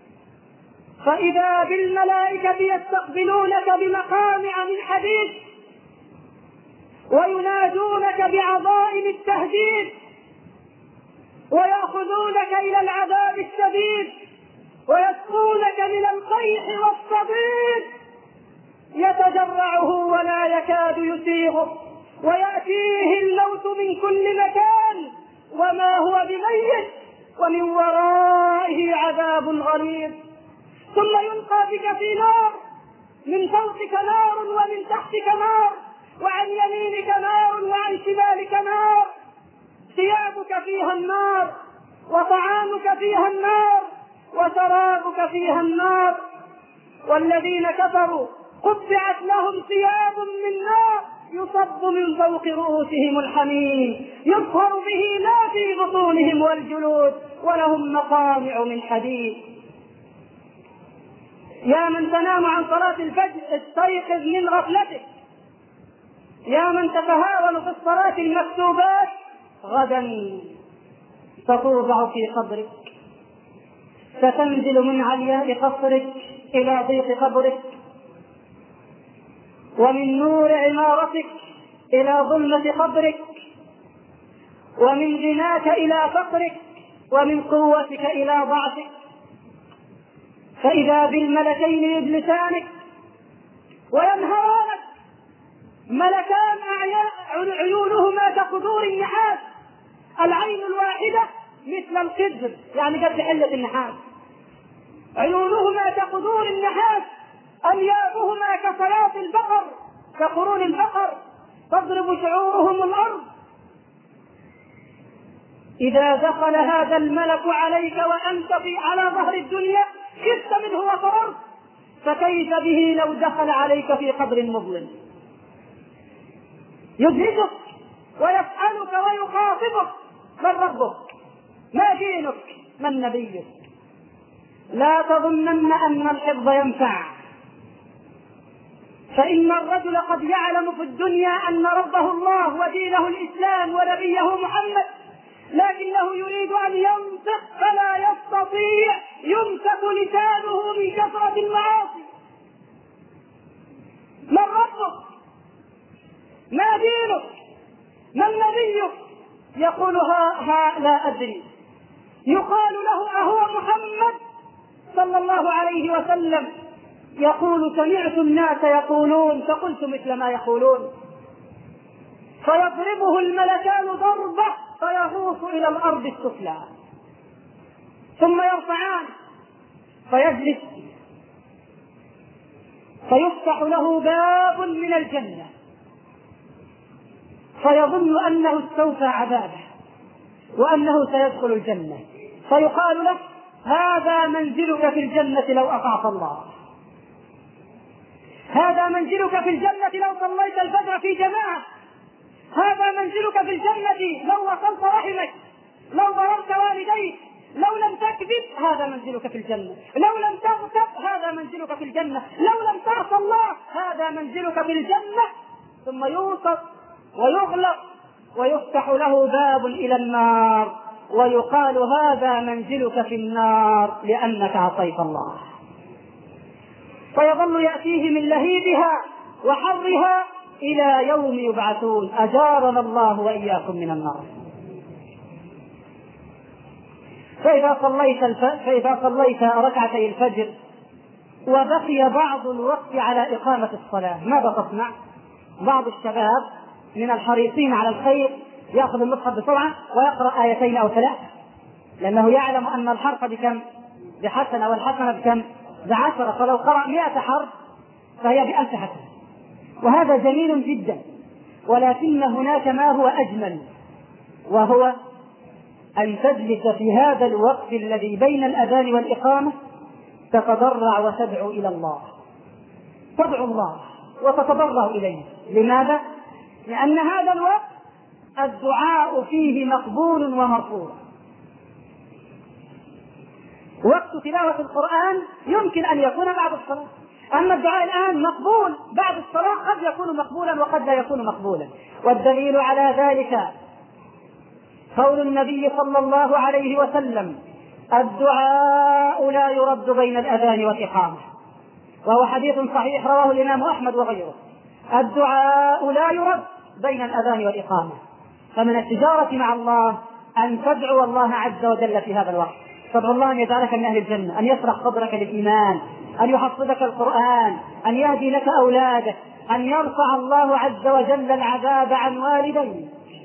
فإذا بالملائكة يستقبلونك بمقامع من حديد، وينادونك بعظائم التهديد، ويأخذونك إلى العذاب الشديد، ويسقونك من القيح والصديد، يتجرعه ولا يكاد يسيغه، ويأتيه الموت من كل مكان وما هو بميت، ومن ورائه عذاب غليظ. ثم يلقى بك في نار، من فوقك نار ومن تحتك نار، وعن يمينك نار وعن شمالك نار، ثيابك فيها النار، وطعامك فيها النار، وشرابك فيها النار. والذين كفروا قطعت لهم ثياب من نار يصب من فوق رؤوسهم الحميم يصهر به ما في بطونهم والجلود، ولهم مقامع من حديد. يا من تنام عن صلاة الفجر استيقظ من غفلتك. يا من تتهاون في الصلاة المكتوبات غدا ستوضع في قبرك، ستنزل من علياء قصرك إلى ضيق قبرك، ومن نور عمارتك إلى ظلمة قبرك، ومن غناك إلى فقرك، ومن قوتك إلى ضعفك. فإذا بالملكين يجلسانك وينهرانك، ملكان عيونهما كقدور النحاس، العين الواحدة مثل القدر يعني قد حلة النحاس، عيونهما كقدور النحاس، أنيابهما كصياط البقر كقرون البقر، تضرب شعورهم الأرض. إذا دخل هذا الملك عليك وأنت في على ظهر الدنيا خفت منه وفررت، فكيف به لو دخل عليك في قبر مظلم؟ يدهشك ويسألك ويخاطبك: من ربك؟ ما دينك؟ من نبيك؟ لا تظنن أن الحفظ ينفع، فإن الرجل قد يعلم في الدنيا أن ربه الله ودينه الإسلام ونبيه محمد، لكنه يريد أن ينطق فلا يستطيع، يمسك لسانه من كثرة المعاصي. من ربك؟ ما دينك؟ من نبيك؟ يقول ها ها لا أدري. يقال له أهو محمد صلى الله عليه وسلم؟ يقول: سمعت الناس يقولون فقلت مثل ما يقولون. فيضربه الملكان ضربة فيغوص إلى الأرض السفلى، ثم يرفعان فيجلس، فيفتح له باب من الجنة، فيظن أنه استوفى عذابه وأنه سيدخل الجنة، فيقال له: هذا منزلك في الجنة لو أطعت الله، هذا منزلك في الجنة لو صليت الفجر في جماعة، هذا منزلك في الجنة لو وصلت رحمك، لو ضربت والديك، لو لم تكذب هذا منزلك في الجنة، لو لم تغتب هذا منزلك في الجنة، لو لم تعص الله هذا منزلك في الجنة. ثم يوصف ويغلق ويفتح له باب إلى النار ويقال: هذا منزلك في النار لأنك عصيت الله. فيظل يأتيه من لهيبها وحرها إلى يوم يبعثون. أجارنا الله وإياكم من النار. فإذا صليت, الف... فإذا صليت ركعتي الفجر وبقي بعض الوقت على إقامة الصلاة ماذا تصنع؟ بعض الشباب من الحريصين على الخير يأخذ المصحف بسرعة ويقرأ آيتين أو ثلاث، لأنه يعلم أن الحرف بكم؟ بحسنة، والحسنة بكم؟ بعشرة، فلو قرأ مئة حرف فهي بألف حسنة، وهذا جميل جدا. ولكن هناك ما هو أجمل، وهو أن تجلس في هذا الوقت الذي بين الأذان والإقامة تتضرع وتدعو إلى الله، تدعو الله وتتضرع إليه. لماذا؟ لأن هذا الوقت الدعاء فيه مقبول ومرفوع. وقت تلاوة القرآن يمكن أن يكون بعد الصلاة، أما الدعاء الآن مقبول بعد الصلاة، قد يكون مقبولا وقد لا يكون مقبولا. والدليل على ذلك قول النبي صلى الله عليه وسلم: الدعاء لا يرد بين الأذان والإقامة، وهو حديث صحيح رواه الإمام أحمد وغيره. الدعاء لا يرد بين الأذان والإقامة. فمن التجارة مع الله أن تدعو الله عز وجل في هذا الوقت، تدعو الله أن يجعلك من أهل الجنة، أن يشرح صدرك للإيمان، أن يحفظك القرآن، أن يهدي لك أولادك، أن يرفع الله عز وجل العذاب عن والديك.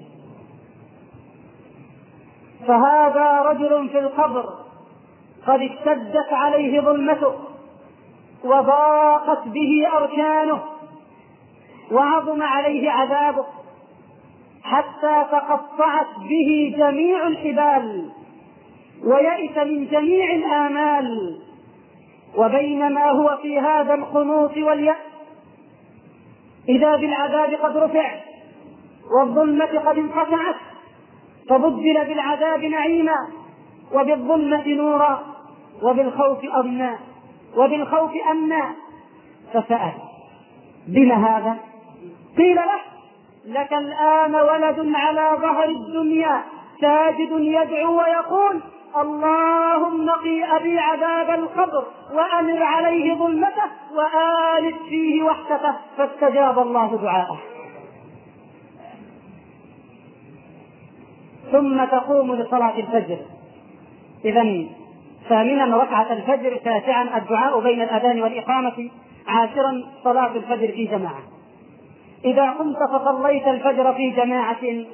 فهذا رجل في القبر قد اشتدت عليه ظلمته وضاقت به أركانه وعظم عليه عذابه حتى تقطعت به جميع الحبال ويئس من جميع الآمال. وبينما هو في هذا القنوط واليأس إذا بالعذاب قد رفع والظلمة قد انقطعت، فبدل بالعذاب نعيما وبالظلمة نورا وبالخوف أمنا وبالخوف أمنا. فسأل: بما هذا؟ قيل له: لك الآن ولد على ظهر الدنيا ساجد يدعو ويقول: اللهم قي أبي عذاب القبر وأمر عليه ظلمته وآلت فيه وحدته. فاستجاب الله دعاءه. ثم تقوم لصلاة الفجر. إذن ثامنا ركعة الفجر، تاسعا الدعاء بين الأذان والإقامة، عاشرا صلاة الفجر في جماعة. إذا قمت فصليت الفجر في جماعة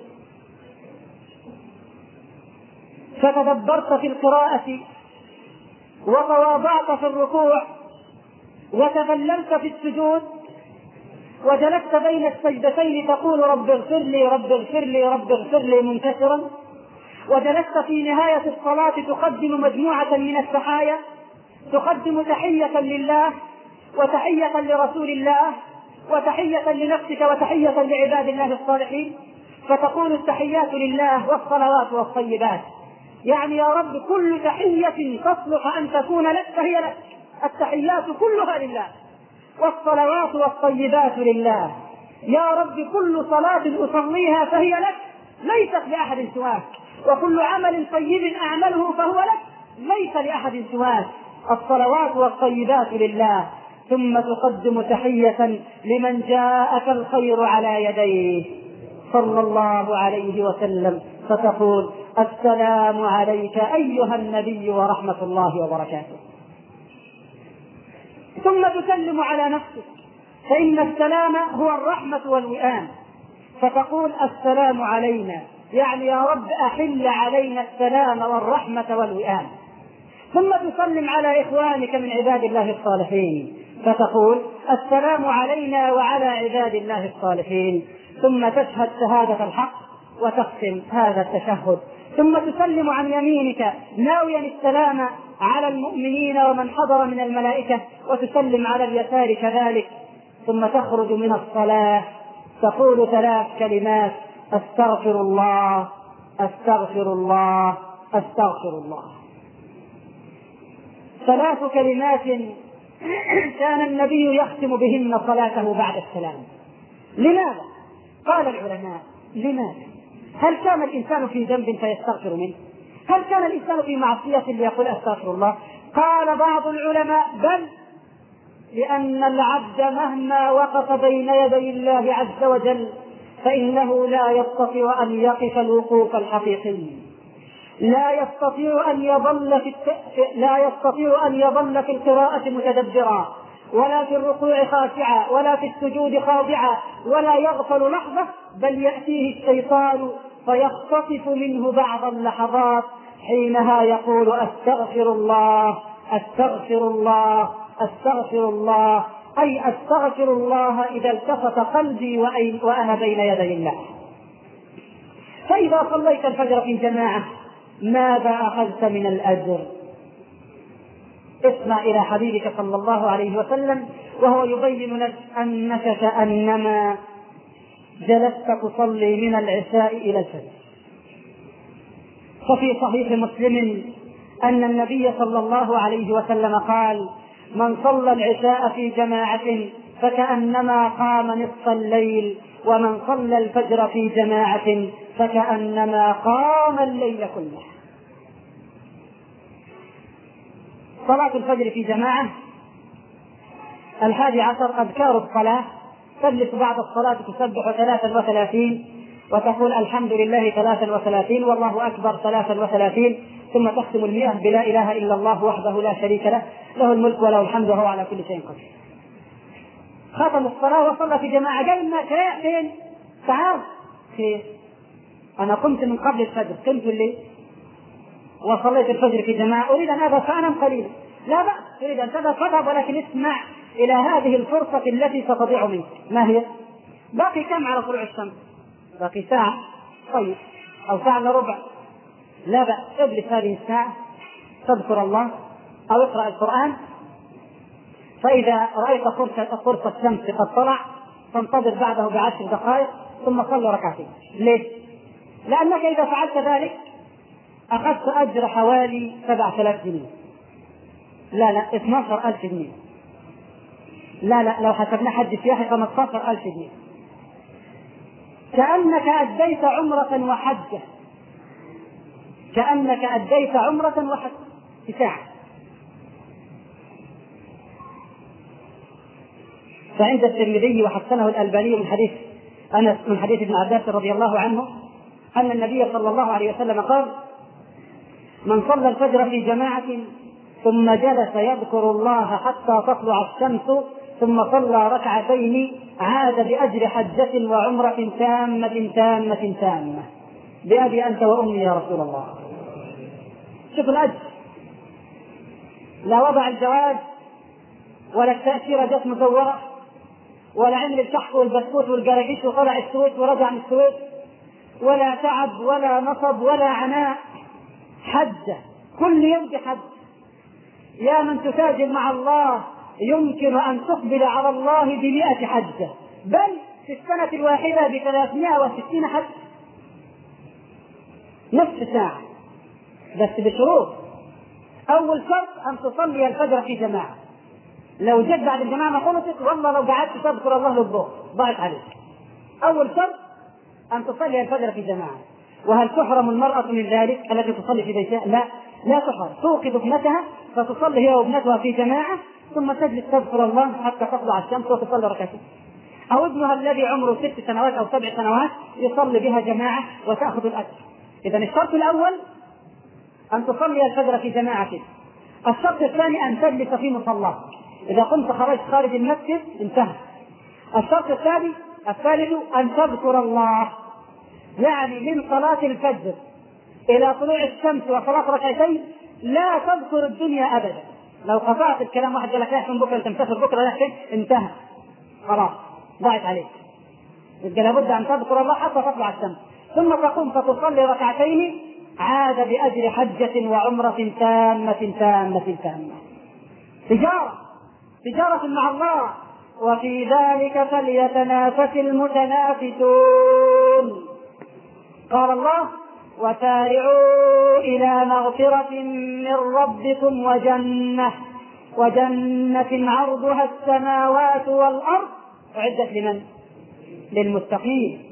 فتدبرت في القراءة وتواضعت في الركوع وتذللت في السجود وجلست بين السجدتين تقول: رب اغفر لي رب اغفر لي رب اغفر لي منكسرا، وجلست في نهاية الصلاة تقدم مجموعة من التحايا، تقدم تحية لله وتحية لرسول الله وتحية لنفسك وتحية لعباد الله الصالحين، فتقول: التحيات لله والصلوات والطيبات، يعني يا رب كل تحية تصلح أن تكون لك فهي لك، التحيات كلها لله والصلوات والطيبات لله. يا رب كل صلاة أصليها فهي لك ليست لأحد سواك، وكل عمل طيب أعمله فهو لك ليس لأحد سواك، الصلوات والطيبات لله. ثم تقدم تحية لمن جاءك الخير على يديه صلى الله عليه وسلم، فتقول: السلام عليك أيها النبي ورحمة الله وبركاته. ثم تسلم على نفسك، فإن السلام هو الرحمة والوئام، فتقول: السلام علينا، يعني يا رب أحل علينا السلام والرحمة والوئام. ثم تسلم على إخوانك من عباد الله الصالحين، فتقول: السلام علينا وعلى عباد الله الصالحين. ثم تشهد شهادة الحق وتختم هذا التشهد، ثم تسلم عن يمينك ناويا السلام على المؤمنين ومن حضر من الملائكة، وتسلم على اليسار كذلك. ثم تخرج من الصلاة تقول ثلاث كلمات: أستغفر الله أستغفر الله أستغفر الله. ثلاث كلمات كان النبي يختم بهن صلاته بعد السلام. لماذا؟ قال العلماء: لماذا؟ هل كان الإنسان في ذنب فيستغفر منه؟ هل كان الإنسان في معصية ليقول أستغفر الله؟ قال بعض العلماء: بل لأن العبد مهما وقف بين يدي الله عز وجل فإنه لا يستطيع أن يقف الوقوف الحقيقي، لا يستطيع أن يظل في الت... لا يستطيع أن يظل في القراءة متدبرا، ولا في الركوع خاشعا، ولا في السجود خاضعا، ولا يغفل لحظة، بل يأتيه الشيطان فيختطف منه بعض اللحظات حينها يقول أستغفر الله أستغفر الله أستغفر الله، أي أستغفر الله إذا التفت قلبي وأنا بين يدي الله. فإذا صليت الفجر في جماعة ماذا أخذت من الأجر؟ اسمع إلى حبيبك صلى الله عليه وسلم وهو يبين لك أنك كأنما جلست تصلي من العشاء إلى الفجر. ففي صحيح مسلم أن النبي صلى الله عليه وسلم قال: من صلى العشاء في جماعة فكأنما قام نصف الليل، ومن صلى الفجر في جماعة فكأنما قام الليل كله. صلاة الفجر في جماعة. الحادي عشر أذكار الصلاة. تجلس بعد الصلاة تسبح ثلاثا وثلاثين وتقول الحمد لله ثلاثا وثلاثين والله أكبر ثلاثا وثلاثين، ثم تختم المئة بلا إله إلا الله وحده لا شريك له، له الملك وله الحمد وهو على كل شيء قدير. ختم الصلاة وصلى في جماعة. قال ما فين؟ تعال خير، أنا قمت من قبل الفجر، قمت الليل وصليت الفجر في جماعة، أريد أن أذهب فأنام قليلا. لا بأس، تريد أن تذهب فاذهب، ولكن اسمع إلى هذه الفرصة التي ستضيع منك. ما هي؟ باقي كم على طلوع الشمس؟ باقي ساعة، طيب، أو ساعة إلا ربع. لا بأس، اجلس هذه الساعة تذكر الله أو اقرأ القرآن، فإذا رأيت قرص الشمس قد طلع تنتظر بعده بعشر دقائق ثم صلي ركعتين. ليش؟ لأنك إذا فعلت ذلك أخذت أجر حوالي سبعة آلاف جنيه. لا لا اثني عشر ألف جنيه. لا لا لو حسبنا حج سياحي خمسة عشر ألف جنيه. كأنك أديت عمرة وحجة، كأنك أديت عمرة وحجة في ساعة. فعند الترمذي وحسنه الألباني من حديث أنس من حديث ابن عباس رضي الله عنه أن النبي صلى الله عليه وسلم قال: من صلى الفجر في جماعة ثم جلس يذكر الله حتى تطلع الشمس ثم صلى ركعتين عاد بأجر حجة وعمرة تامة تامة تامة. بأبي أنت وأمي يا رسول الله. شوف الأجر، لا وضع الجواز ولا التأشيرة جت مزورة ولا عمل الكحك والبسكوت والقراقيش وطلع السويت ورجع من السويت، ولا تعب ولا نصب ولا عناء. حجة كل يوم بحج. يا من تساجل مع الله يمكن أن تقبل على الله بمئة حجة، بل في السنة الواحدة بثلاثمائة وستين حجة، نصف ساعة بس بشروط. أول شرط أن تصلي الفجر في جماعة. لو جد بعد الجماعة ما خلصت والله لو قعدت تذكر الله للظهر ضاعت عليك. أول شرط أن تصلي الفجر في جماعة. وهل تحرم المرأة من ذلك التي تصلي في بيتها؟ لا لا تحرم. توقظ ابنتها فتصلي هي وابنتها في جماعة ثم تجلس تذكر الله حتى تطلع الشمس وتصلي ركعتين. أو ابنها الذي عمره ست سنوات أو سبع سنوات يصلي بها جماعة وتأخذ الأجر. إذا الشرط الأول أن تصلي الفجر في جماعة. الشرط الثاني أن تجلس في مصلاك. إذا قمت خرجت خارج المسجد انتهى. الشرط الثالث الثالث أن تذكر الله، يعني من صلاة الفجر إلى طلوع الشمس وصلاة ركعتين لا تذكر الدنيا أبدا. لو قطعت الكلام واحد قال لك لا بكرة تمسافر بكرة لا انتهى خلاص ضاعت عليك. يبقى لابد أن تذكر الله حتى تطلع الشمس، ثم تقوم فتصلي ركعتين عاد بأجر حجة وعمرة تامة تامة تامة. تجارة تجارة مع الله. وفي ذلك فليتنافس المتنافسون. قال الله: وسارعوا إلى مغفرة من ربكم وجنة وجنة عرضها السماوات والأرض أعدت لمن؟ للمتقين.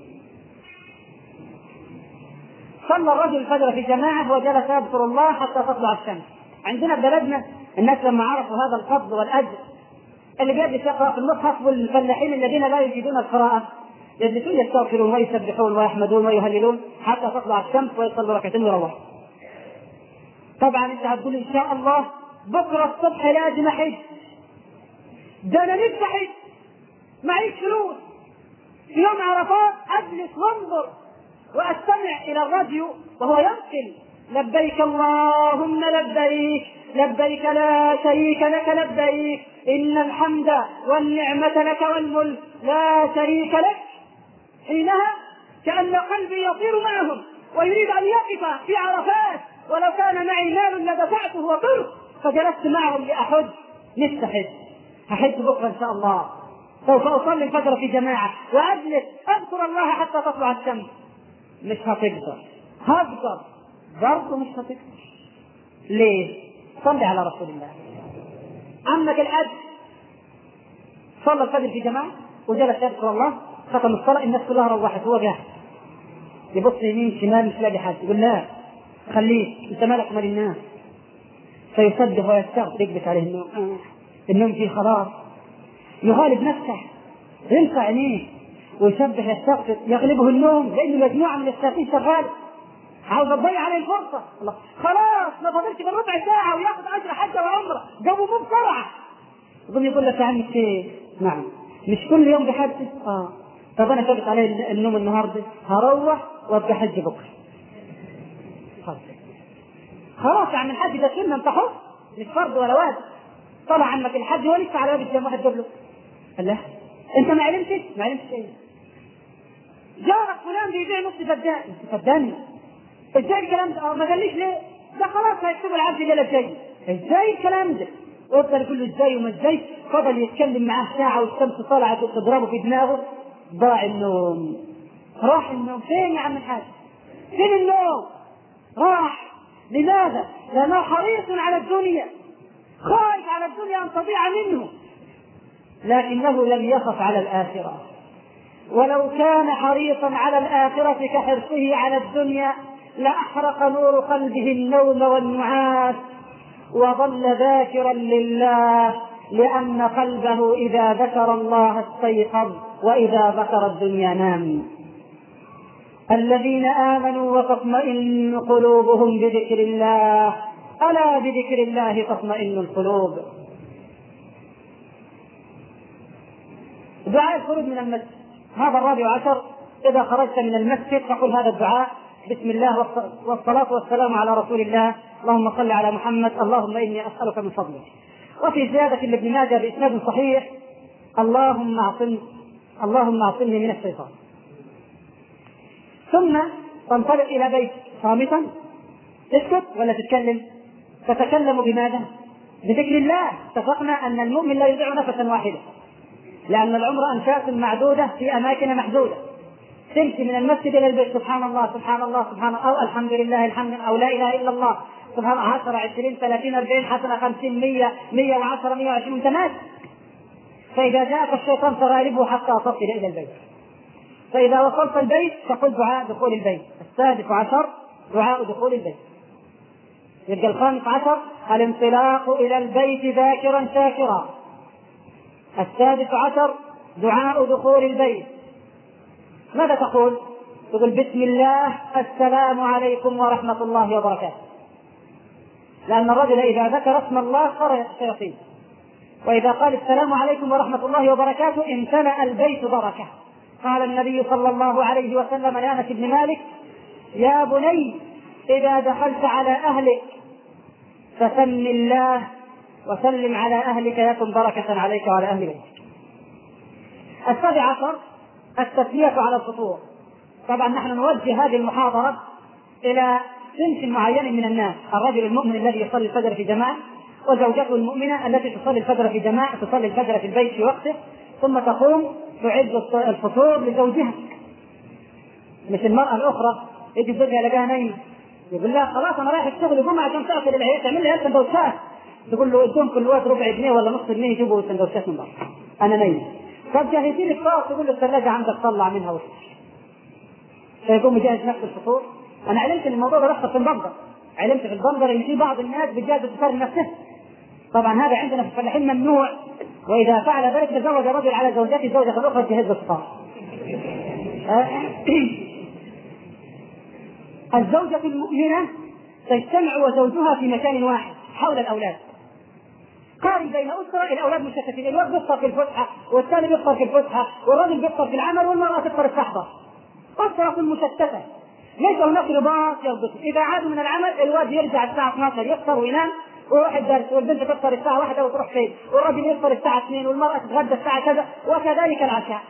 صلى الرجل الفجر في جماعة وجلس يذكر الله حتى تطلع الشمس. عندنا ببلدنا الناس لما عرفوا هذا الفضل والأجر اللي بيجلس يقرأ في المصحف، والفلاحين الذين لا يجدون القراءة يجلسون يستغفرون ويسبحون ويحمدون ويهللون حتى تطلع الشمس ويصلوا ركعتين ويروحوا. طبعا انت هتقول ان شاء الله بكره الصبح لازم احج، ده انا نفسي احج معيش فلوس. في يوم عرفات اجلس وانظر واستمع الى الراديو وهو ينقل لبيك اللهم لبيك لبيك لا شريك لك لبيك ان الحمد والنعمة لك والملك لا شريك لك. حينها كأن قلبي يطير معهم ويريد ان يقف في عرفات، ولو كان معي مال لدفعته وطرت، فجلست معهم لأحج. نفسي أحج، هحج بكرة إن شاء الله، سوف أصلي الفجر في جماعة وأجلس أذكر الله حتى تطلع الشمس. مش هتقدر، هقدر برضه مش هتقدر. ليه؟ صلي على رسول الله. عمك الحج صلى الفجر في جماعة وجلس يذكر الله، ختم الصلاة، الناس كلها روحت، هو جاهز يبص يمين شمال مش لاقي حد، يقول لا خليه انت مالك مال الناس. فيصدق ويستغفر، يكبت عليه النوم، آه. النوم فيه خلاص، يغالب نفسه، ينفع عينيه ويسبح يستغفر، يغلبه النوم لأنه مجموعة من الشياطين شغال عاوز تضيع عليه الفرصة. الله خلاص ما فضلش غير ربع ساعة وياخذ أجر حجة وعمرة، جابوا مو بسرعة. يقول يقول لك يا عم الشيخ نعم مش كل يوم بحج؟ اه طب أنا فقت عليه النوم النهاردة، هروح وابقى حج بكرة. خلاص عن الحج ده سنة انت حر، مش فرض ولا واجب. طلع عنك الحج ولسه على باب الجامعة تجيب له. الله انت ما علمتش؟ ما علمتش ايه؟ جارك فلان بيبيع نص فدان، انت فداني ازاي الكلام ده؟ ما قاليش ليه؟ ده خلاص هيكتب العبد الليله الجاي. ازاي الكلام ده؟ ويفضل يقول له ازاي وما ازاي، فضل يتكلم معاه ساعة والشمس طلعت وتضربه في دماغه، ضاع النوم. راح النوم. فين يا عم الحاج؟ فين النوم؟ راح. لماذا؟ لأنه حريص على الدنيا، خايف على الدنيا أن تضيع منه، لكنه لم يخف على الآخرة. ولو كان حريصا على الآخرة كحرصه على الدنيا لأحرق نور قلبه النوم والنعاس وظل ذاكرا لله، لأن قلبه إذا ذكر الله استيقظ وإذا ذكر الدنيا نام. الذين آمنوا وتطمئن قلوبهم بذكر الله، ألا بذكر الله تطمئن القلوب. دعاء الخروج من المسجد، هذا الرابع عشر. إذا خرجت من المسجد فقل هذا الدعاء: بسم الله والصلاة والسلام على رسول الله، اللهم صل على محمد، اللهم إني أسألك من فضلك. وفي زيادة لابن ماجه بإسناد صحيح: اللهم اعصمني اللهم اعصمني من الشيطان. ثم تنطلق إلى بيت صامتا، تسكت ولا تتكلم؟ تتكلم بماذا؟ بذكر الله. اتفقنا أن المؤمن لا يضيع نفسا واحدة، لأن العمر أنفاس معدودة في أماكن محدودة. تمشي من المسجد إلى البيت سبحان الله سبحان الله سبحان الله، أو الحمد لله الحمد، أو لا إله إلا الله سبحان الله، عشرة عشرين ثلاثين أربعين حسنة خمسين مية مية وعشرة مية وعشرين تمام. فإذا جاءك الشيطان فغالبه حتى تصل إلى البيت. فإذا وصلت البيت تقول دعاء دخول البيت. السادس عشر دعاء دخول البيت. يبقى الخامس عشر الانطلاق إلى البيت ذاكرا شاكرا. السادس عشر دعاء دخول البيت. ماذا تقول؟ تقول بسم الله السلام عليكم ورحمة الله وبركاته، لأن الرجل إذا ذكر اسم الله خرج الشياطين، وإذا قال السلام عليكم ورحمة الله وبركاته امتلأ البيت بركة. قال النبي صلى الله عليه وسلم لأنس بن مالك: يا بني إذا دخلت على أهلك فسم الله وسلم على أهلك يكن بركة عليك وعلى أهل بيتك. السابع عشر التسلية على الفطور. طبعا نحن نوجه هذه المحاضرة إلى صنف معين من الناس: الرجل المؤمن الذي يصلي الفجر في جماعة، وزوجته المؤمنة التي تصلي الفجر في جماعة، تصلي الفجر في البيت في وقته، ثم تقوم تعد الفطور لزوجها. مش المرأة الأخرى يجي زوجها لقاها نايمة يقول لها خلاص أنا رايح الشغل قوم عشان تأكل العيال، تعمل لها سندوتشات، تقول له ادوم كل واحد ربع جنيه ولا نص جنيه يجيبوا سندوتشات من بره، أنا نايمة. طب جهزي لي الفطار، تقول له الثلاجة عندك طلع منها وش. فيقوم يجهز نفس الفطور. أنا علمت إن الموضوع ده بيحصل في البندر، علمت في البندر إن في بعض الناس بتجهز الفطار لنفسها. طبعا هذا عندنا في الفلاحين ممنوع، وإذا فعل ذلك تزوج الرجل على زوجته زوجة الأخرى جهاز الصفار. الزوجة المؤمنة تجتمع وزوجها في مكان واحد حول الأولاد، قارن بين أسرة الأولاد مشتتين، الولد بيفطر في الفسحة والثاني بيفطر في الفسحة والرجل بيفطر في العمل والمرأة تفطر الصحبة، أسرة مشتتة ليس هناك رباط يربط. إذا عادوا من العمل الولد يرجع الساعة اثني عشر يفطر وينام ويروح الدرس، والبنت تفطر الساعة واحدة وتروح فين، والرجل يفطر الساعة اثنين والمرأة تتغدى الساعة كذا، وكذلك العشاء.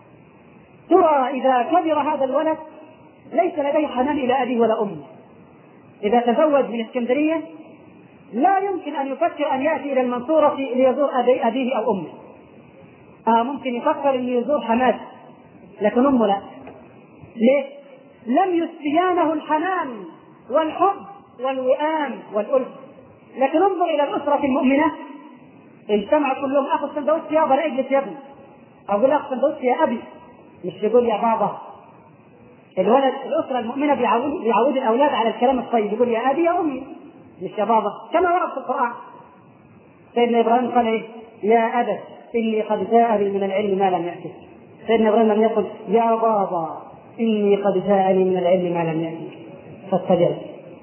ترى إذا كبر هذا الولد ليس لديه حنان إلى أبيه ولا أمه. إذا تزوج من اسكندرية لا يمكن أن يفكر أن يأتي إلى المنصورة ليزور أبي أبيه أو أمه. آه ممكن يفكر أن يزور حماده لكن أمه لا. ليه؟ لم يسقيانه الحنان والحب والوئام والألف. لكن انظر إلى الأسرة المؤمنة، اجتمع كلهم أخذ سندوتش يا بلا اجلس يا ابني، أقول أخذ سندوتش يا أبي، مش يقول يا بابا. الولد الأسرة المؤمنة بيعود بيعود الأولاد على الكلام الطيب، يقول يا أبي يا أمي مش يا بابا، كما ورد في القرآن. سيدنا إبراهيم قال إيه؟ يا أبت إني قد جاءني من العلم ما لم يأتك. سيدنا إبراهيم لم يقل يا بابا إني قد جاءني من العلم ما لم يأتك فاتبعني.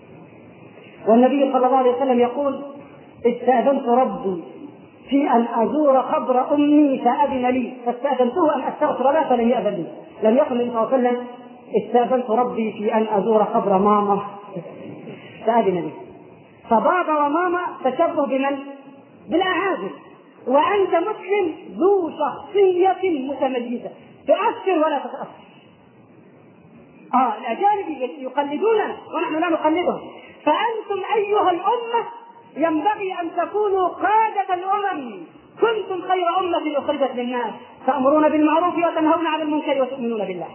والنبي صلى الله عليه وسلم يقول استأذنت ربي في أن أزور قبر أمي فأذن لي فاستأذنته أن أستغفر لها فلم يأذن لي. لم يقل النبي صلى الله عليه وسلم استأذنت ربي في أن أزور قبر ماما فأذن لي. فبابا وماما تشبه بمن؟ بالأعاجم. وأنت مسلم ذو شخصية متميزة تؤثر ولا تتأثر. آه الأجانب يقلدوننا ونحن لا نقلدهم. فأنتم أيها الأمة ينبغي أن تكونوا قادة الأمم، كنتم خير أمة أخرجت للناس تأمرون بالمعروف وتنهون عن المنكر وتؤمنون بالله.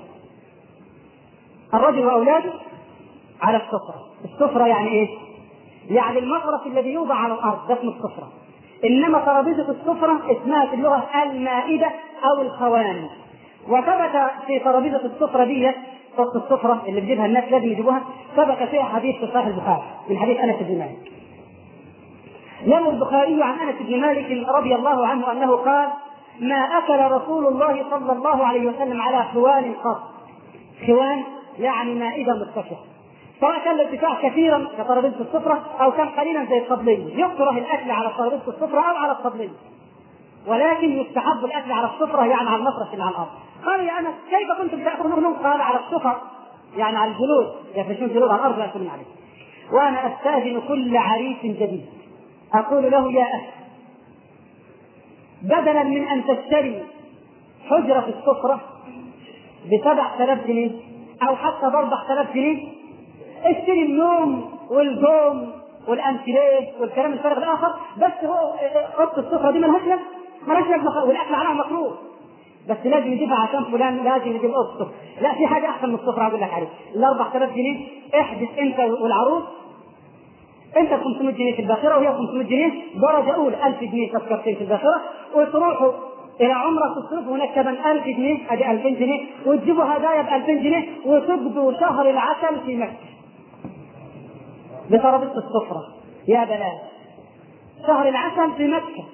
الرجل وأولاده على السفرة. السفرة يعني إيه؟ يعني المفرش الذي يوضع على الأرض ده اسمه السفرة. إنما ترابيزة السفرة اسمها في اللغة المائدة أو الخوان. وثبت في ترابيزة السفرة دي فوق السفرة اللي بيجيبها الناس لازم يجيبوها، ثبت فيها حديث في صحيح البخاري من حديث أنس بن مالك. يروي البخاري عن أنس بن مالك رضي الله عنه أنه قال ما أكل رسول الله صلى الله عليه وسلم على خوان قط. خوان يعني مائدة مرتفعة، سواء كان الارتفاع كثيرا كترابيزة السفرة أو كان قليلا زي الطبلية. يكره الأكل على ترابيزة السفرة أو على الطبلية، ولكن يستحب الأكل على السفرة يعني على المفرش اللي على الأرض. قال يا أنس كيف كنتم تأكلون؟ قال على السفر يعني على الجلود، يفرشون جلود على الأرض يأكلون عليه. وأنا أستأذن كل عريس جديد أقول له يا أخي بدلا من أن تشتري حجرة في السفرة بسبعة آلاف جنيه أو حتى بأربعة آلاف جنيه، اشتري النوم والجوم والأنتريه والكلام الفارغ الآخر. بس هو قط السفرة دي ملهاش لازمة، ملهاش لازمة، والأكل عليها مكروه، بس لازم يجيبها عشان فلان لازم يجيب قط السفرة. لا، في حاجة أحسن من السفرة أقول لك عليه. ال أربعة آلاف جنيه احدث أنت والعروس، أنت خمسمائة جنيه في الباخرة وهي خمسمائة جنيه درجة أولى، ألف جنيه تذكرتين في الباخرة، وتروحوا إلى عمرة تصرفوا هناك كمان ألف جنيه أدي ألفين جنيه، وتجيبوا هدايا بألفين جنيه وتقضوا شهر العسل في مكة بترابيزة السفرة. يا بلاد شهر العسل في مكة.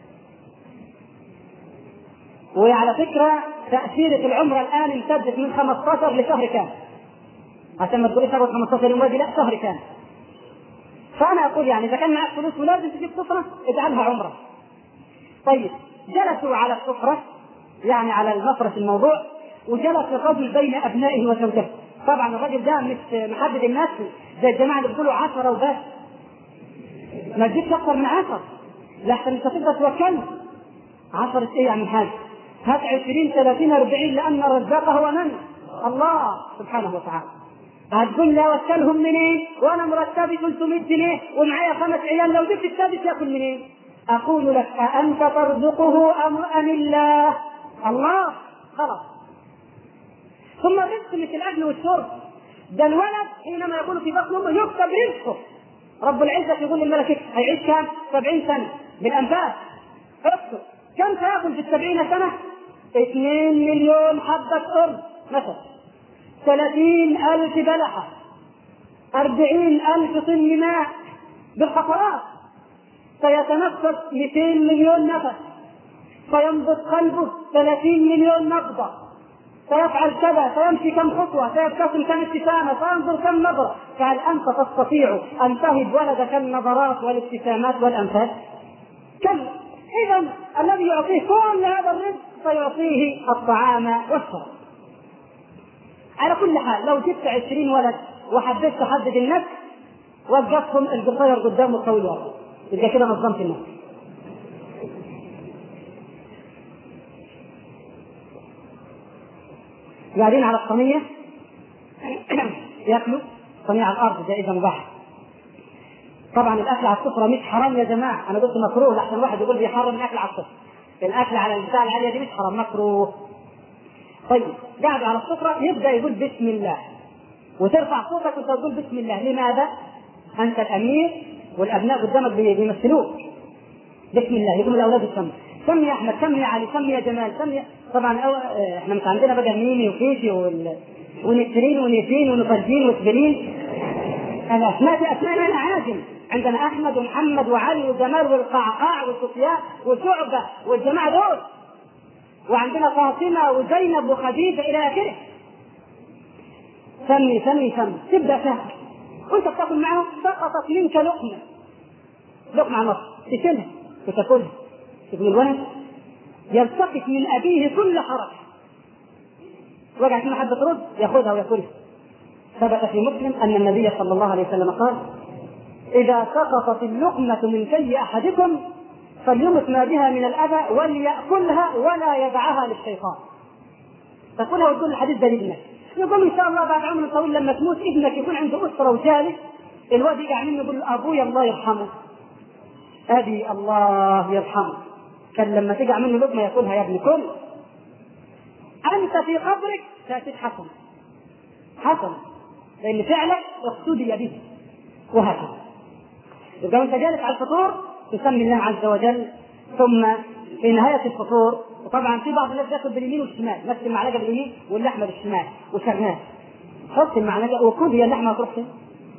وعلى فكرة تأثير العمرة الآن امتدت من خمسة عشر لشهر كامل، عشان ما تقولي شهر خمسة عشر يوم لا شهر كامل. فأنا أقول يعني إذا كان معك فلوس ولازم تجيب سفرة اجعلها عمرة. طيب جلسوا على السفرة يعني على المفرش الموضوع، وجلس الرجل بين أبنائه وزوجته. طبعا الرجل ده مش محدد الناس زي الجماعة اللي بيقولوا عشرة وبس، ما تجيبش أكثر من عشرة لحسن أنت تقدر توكله. عشرة إيه يعني حاجة؟ هات عشرين ثلاثين أربعين، لأن الرزاق هو من؟ الله سبحانه وتعالى. هتقول لي اوكلهم منين وانا مرتبي ثلاثمائة جنيه ومعايا خمس عيال، لو جبت السادس ياكل منين؟ اقول لك أأنت ترزقه ام ام الله؟ الله. خلاص. ثم الرزق مش الاكل والشرب، ده الولد حينما يكون في بطن امه يكتب رزقه. رب العزة يقول للملك هيعيش كم؟ سبعين سنة بالانفاس. اكتب كم سيأكل في السبعين سنة؟ اثنين مليون حبة أرز مثلا، ثلاثين ألف بلحة، أربعين ألف طن ماء بالقطرات، سيتنفس مئتين مليون نفس، فينبض قلبه ثلاثين مليون نبضة، سيفعل كذا، سيمشي كم خطوة، سيبتسم كم ابتسامة، سينظر كم نظرة. فهل أنت تستطيع أن تهب ولدك النظرات والابتسامات والأنفاس؟ كلا. إذا الذي يعطيه كل هذا الرزق سيعطيه الطعام والشراب. على كل حال لو جبت عشرين ولد وحبيت تحدد النفس وقفهم القصير قدام الطويل ورا، يبقى كده نظمت النفس. قاعدين على الصينية ياكلوا صينية على الأرض جائزة مباحة. طبعا الأكل على السفرة مش حرام يا جماعة، أنا قلت مكروه لحسن واحد يقول بيحرم الأكل على السفرة. الأكل على البتاع العالية دي مش حرام، مكروه. طيب قاعد على السفرة يبدأ يقول بسم الله، وترفع صوتك وتقول بسم الله. لماذا؟ أنت الأمير والأبناء قدامك بيمثلوك. بسم الله يقول الأولاد السمي، سمي يا أحمد، سمي يا علي، سمي يا جمال، سمي. طبعا أو... احنا مش عندنا بقى ميمي وكيشي وال... ونسرين ونيسين ونفرجين وسبلين. الأسماء دي أسماء لنا عاجم. عندنا أحمد ومحمد وعلي وجمال والقعقاع وسفيان وشعبة والجماعة دول، وعندنا فاطمة وزينب وخديجة إلى آخره. سمي سمي سمي، تبدأ سهل وأنت بتاكل معهم. سقطت منك لقمة، لقمة نص تشيلها وتاكلها. ابن الولد يلتقط من أبيه كل حركة، وقعت من حبة رز يأخذها ويأكلها. ثبت في مسلم أن النبي صلى الله عليه وسلم قال: إذا سقطت اللقمة من في أحدكم فليمت ما بها من الأذى وليأكلها ولا يدعها للشيطان. تأكلها وتقول الحديث ده لابنك. يقول إن شاء الله بعد عمر طويل لما تموت ابنك يكون عنده أسرة وجالس، الواد يقع منه يقول أبوي الله يرحمه، أبي الله يرحمه، كان لما تقع منه لقمة يأكلها يا ابني كل. أنت في قبرك تأتيك حسن حسن لأن فعلك اقتدي به. وهكذا يبقى أنت جالس على الفطور تسمي الله عز وجل، ثم في نهاية الفطور، وطبعا في بعض الناس يأكل باليمين والشمال، نفس المعلقة باليمين واللحمة بالشمال وشغال، حط المعلقة وكل هي اللحمة تروح فين.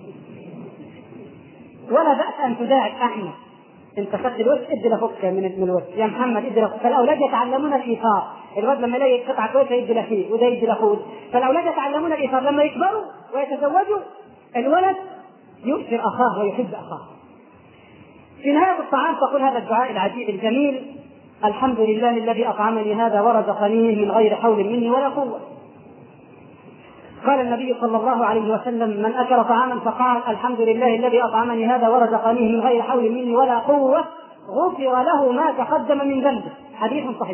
ولا بأس أن تداعب أحمد، انت خدت الوش ادي لفك من الوش يا محمد ادي لفك. فالاولاد يتعلمون الايثار، الولد لما يلاقي قطعه كويسه يدي لاخيه وده يدي لاخوه. فالاولاد يتعلمون الايثار، لما يكبروا ويتزوجوا الولد يؤثر اخاه ويحب اخاه. في نهايه الطعام تقول هذا الدعاء العجيب الجميل: الحمد لله الذي اطعمني هذا ورزقنيه من غير حول مني ولا قوه. قال النبي صلى الله عليه وسلم: من أكل طعاما فقال الحمد لله الذي أطعمني هذا ورزقنيه من غير حول مني ولا قوة غفر له ما تقدم من ذنبه. حديث صحيح.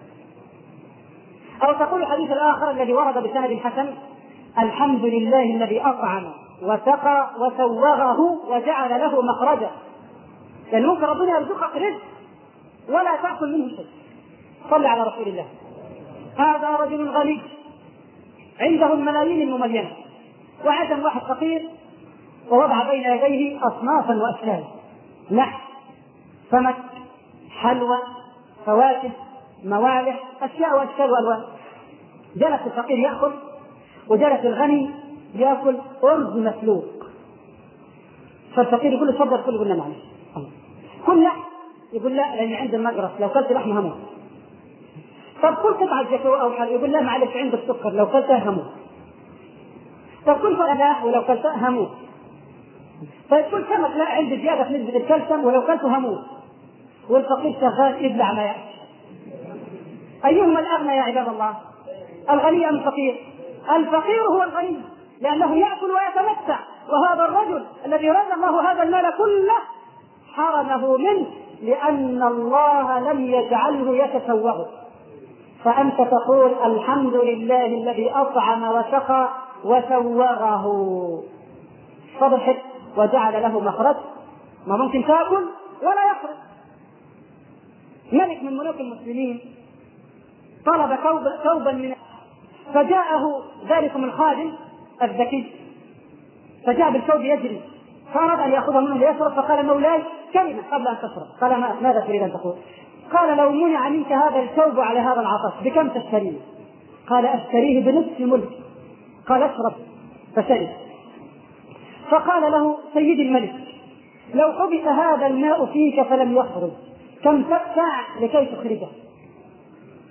أو تقول الحديث الآخر الذي ورد بسند حسن: الحمد لله الذي أطعم وسقى وسوغه وجعل له مخرجا. لأن ممكن ربنا يرزقك رزق ولا تأكل منه شيء. صل على رسول الله. هذا رجل غني عنده الملايين المملينة، وعدم واحد فقير ووضع بين يديه أصنافا وأشكالا: لحم، سمك، حلوى، فواكه، موالح، أشياء وأشكال وألوان. جلس الفقير يأكل وجلس الغني يأكل أرز مسلوق. فالفقير يقول: تفضل كل. يقول: لا معلش كل لحم. يقول: لا لأن عند المقرص لو كلت لحم هموت. طب كل قطعة جاتوه أو حل. يقول: لا معلش عند السكر لو كلتها هموت. طب كل فلاح ولو كلتها هموت. طيب كل سمك: لا عندي زيادة في نسبة الكالسيوم ولو كلته هموت. والفقير شغال يبلع ما يأكل. أيهما الأغنى يا عباد الله؟ الغني أم الفقير؟ الفقير هو الغني لأنه يأكل ويتمتع، وهذا الرجل الذي رزق الله هذا المال كله حرمه منه لأن الله لم يجعله يتسوغ. فأنت تقول: الحمد لله الذي أطعم وسقى وسوغه، فضحك وجعل له مخرج. ما ممكن تأكل ولا يخرج. ملك من ملوك المسلمين طلب ثوبا من، فجاءه ذلك من خادم الذكي، فجاء بالثوب يجري، فأراد أن يأخذه منه ليشرب، فقال: مولاي كلمة قبل أن تشرب. قال: ماذا تريد أن تقول؟ قال: لو منع منك هذا الثوب على هذا العطش بكم تشتريه؟ قال: أشتريه بنصف ملك. قال: اشرب. فشرب. فقال له سيدي الملك: لو حبس هذا الماء فيك فلم يخرج كم تدفع لكي تخرجه؟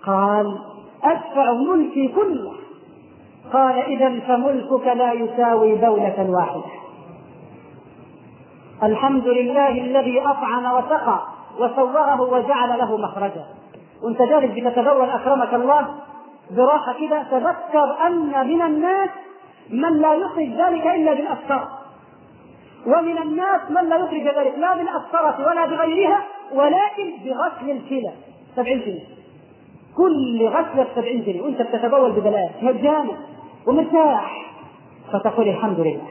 قال أدفع ملكي كله. قال إذا فملكك لا يساوي دولة واحدة. الحمد لله الذي أطعم وسقى وصوره وجعل له مخرجا. وانت جالس بتتبول أكرمك الله براحة كده، تذكر أن من الناس من لا يخرج ذلك إلا بالأسفار، ومن الناس من لا يخرج ذلك لا بالأسفارة ولا بغيرها ولكن بغسل الكلى سبعين جنيه، كل غسلة سبعين جنيه وانت بتتبول ببلاش مجانا ومرتاح، فتقول الحمد لله.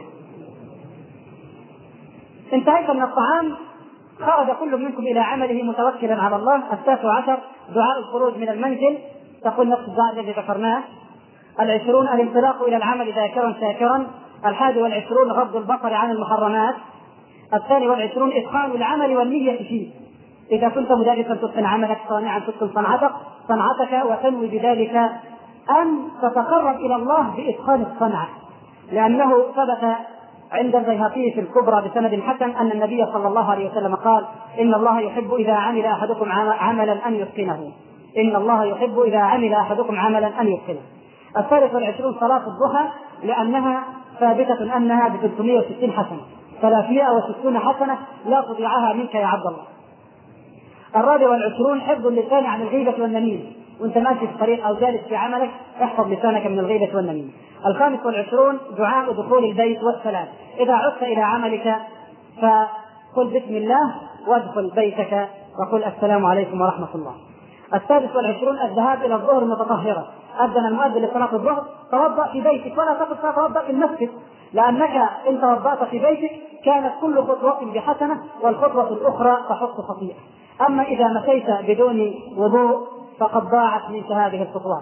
انتهيت من الطعام، خرج كل منكم إلى عمله متوكلا على الله. التاسع عشر دعاء الخروج من المنزل، تقول نفس الدعاء الذي ذكرناه. العشرون الانطلاق إلى العمل ذاكرا شاكرا. الحادي والعشرون غض البصر عن المحرمات. الثاني والعشرون إتقان العمل والنية فيه، إذا كنت مدرسا تتقن عملك، صانعا تتقن صنعتك صنعتك وتنوي بذلك أن تتقرب إلى الله بإتقان الصنعة، لأنه ثبت عند البيهقي في الكبرى بسند حسن أن النبي صلى الله عليه وسلم قال إن الله يحب إذا عمل أحدكم عملا أن يتقنه، إن الله يحب إذا عمل أحدكم عملا أن يتقنه. الثالث والعشرون صلاة الضحى، لأنها ثابتة أنها ب ثلاثمائة وستين حسنة، ثلاثمائة وستين حسنة لا تضيعها منك يا عبد الله. الرابع والعشرون حفظ اللسان عن الغيبة والنميمة، وانت ماشي في الطريق أو جالس في عملك احفظ لسانك من الغيبة والنميمة. الخامس والعشرون دعاء دخول البيت والسلام، إذا عدت إلى عملك فقل بسم الله وادخل بيتك وقل السلام عليكم ورحمة الله. السادس والعشرون الذهاب إلى الظهر متطهرا، أذن المؤذن لصلاة الظهر توضأ في بيتك ولا تقل توضأ في المسجد، لأنك إن توضأت في بيتك كانت كل خطوة بحسنة والخطوة الأخرى تحط خطيئة. أما إذا مشيت بدون وضوء فقد ضاعت منك هذه الخطوات.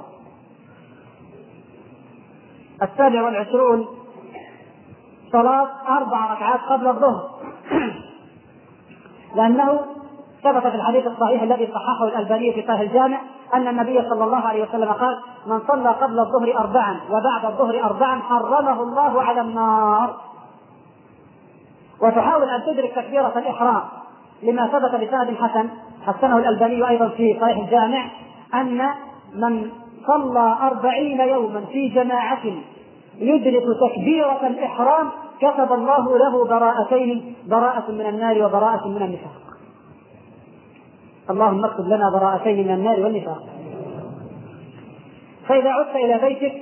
السابع والعشرون صلاة أربع ركعات قبل الظهر، لأنه ثبت في الحديث الصحيح الذي صححه الألباني في صحيح الجامع أن النبي صلى الله عليه وسلم قال من صلى قبل الظهر أربعا وبعد الظهر أربعا حرمه الله على النار. وتحاول أن تدرك تكبيرة الإحرام لما ثبت بسند حسن حسنه الألباني أيضا في صحيح الجامع أن من صلى أربعين يوما في جماعة يدرك تكبيرة الإحرام كتب الله له براءتين، براءة من النار وبراءة من النفاق. اللهم اكتب لنا براءتين من النار والنفاق. فإذا عدت إلى بيتك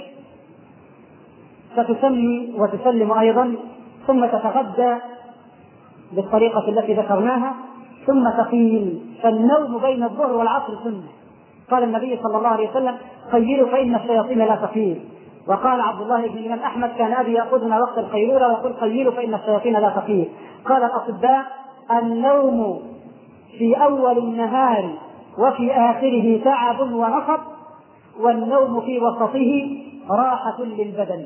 فتسمي وتسلم أيضا، ثم تتغدى بالطريقة التي ذكرناها، ثم تقيل، فالنوم بين الظهر والعصر سنة. قال النبي صلى الله عليه وسلم قيلوا فإن الشياطين لا تقيل. وقال عبد الله بن الإمام أحمد كان أبي يأخذنا وقت القيلولة ويقول قيلوا فإن الشياطين لا تقيل. قال الأطباء النوم في أول النهار وفي آخره تعب ونصب، والنوم في وسطه راحة للبدن.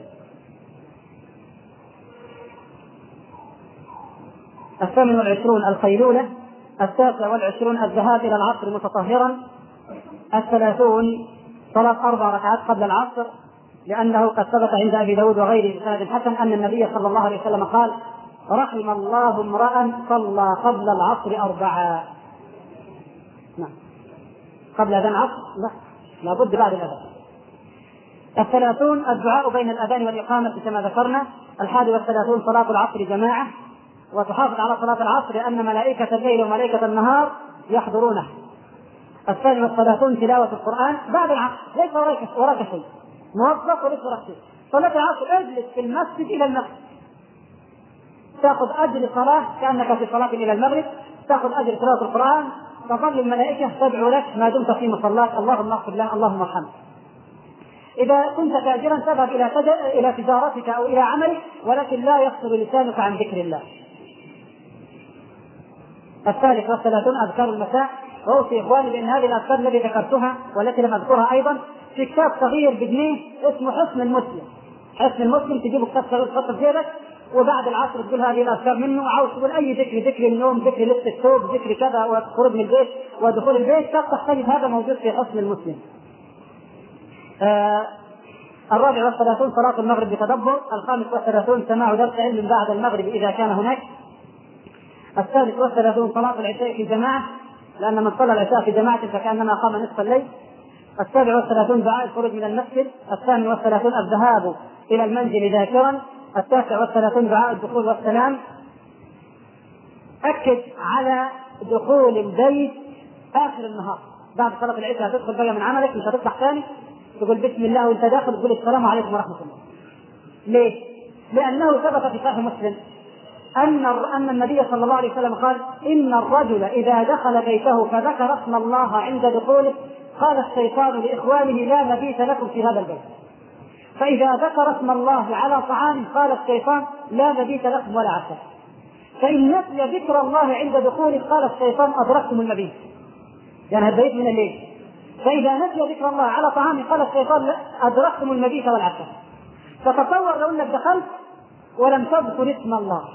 الثامن والعشرون القيلولة. التاسع والعشرون الذهاب إلى العصر متطهرا. الثلاثون صلاة أربع ركعات قبل العصر، لأنه قد ثبت عند أبي داود وغيره بسند الحسن أن النبي صلى الله عليه وسلم قال رحم الله امرأ صلى قبل العصر أربعا. نعم. قبل أذان العصر؟ لا، لابد بعد الأذان. الثلاثون الدعاء بين الأذان والإقامة كما ذكرنا. الحادي والثلاثون صلاة العصر جماعة، وتحافظ على صلاة العصر لأن ملائكة الليل وملائكة النهار يحضرونه. الثاني والثلاثون تلاوة القرآن بعد العصر، ليس وراك شيء، موظف وليس وراك شيء. صلاة العصر اجلس في المسجد إلى المغرب، تأخذ أجر صلاة كأنك في صلاة إلى المغرب، تأخذ أجر تلاوة القرآن، تظل الملائكة تدعو لك ما دمت في مصلاك اللهم اغفر له اللهم ارحمه. إذا كنت تاجرا تذهب إلى إلى تجارتك أو إلى عملك ولكن لا يفصل لسانك عن ذكر الله. الثالث والثلاثون أذكار المساء. وأوصي إخواني بأن هذه الأذكار التي ذكرتها والتي لم أذكرها أيضا في كتاب صغير بجنيه اسمه حسن المسلم. حسن المسلم تجيب كتاب صغير تحطه في جيبك، وبعد العصر تقول هذه الأذكار منه، وعاوز تقول أي ذكر، ذكر النوم، ذكر لبس الثوب، ذكر كذا، والخروج من البيت ودخول البيت، تحتاج هذا موجود في حسن المسلم. آه الرابع والثلاثون صلاة المغرب بتدبر. الخامس والثلاثون سماع درس علم بعد المغرب إذا كان هناك. الثالث والثلاثون صلاة العشاء في جماعة، لأن من صلى العشاء في جماعة فكأنما قام نصف الليل. السابع والثلاثون دعاء الخروج من المسجد. الثامن والثلاثون الذهاب إلى المنزل ذاكرا. التاسع والثلاثون دعاء الدخول والسلام. أكد على دخول البيت آخر النهار بعد صلاة العشاء، تدخل بقى من عملك، مش هتطلع ثاني تقول بسم الله وانت داخل تقول السلام عليكم ورحمة الله. ليه؟ لأنه ثبت في صحيح مسلم أن أن النبي صلى الله عليه وسلم قال: إن الرجل إذا دخل بيته فذكر اسم الله عند دخوله قال الشيطان لإخوانه: لا مبيت لكم في هذا البيت. فإذا ذكر اسم الله على طعام قال الشيطان: لا مبيت لكم ولا عشاء. فإن نسي ذكر الله عند دخوله قال الشيطان: أدركتم المبيت، يعني البيت من الليل. فإذا نسي ذكر الله على طعام قال الشيطان: أدركتم المبيت والعشاء. فتصور لو أنك دخلت ولم تذكر اسم الله،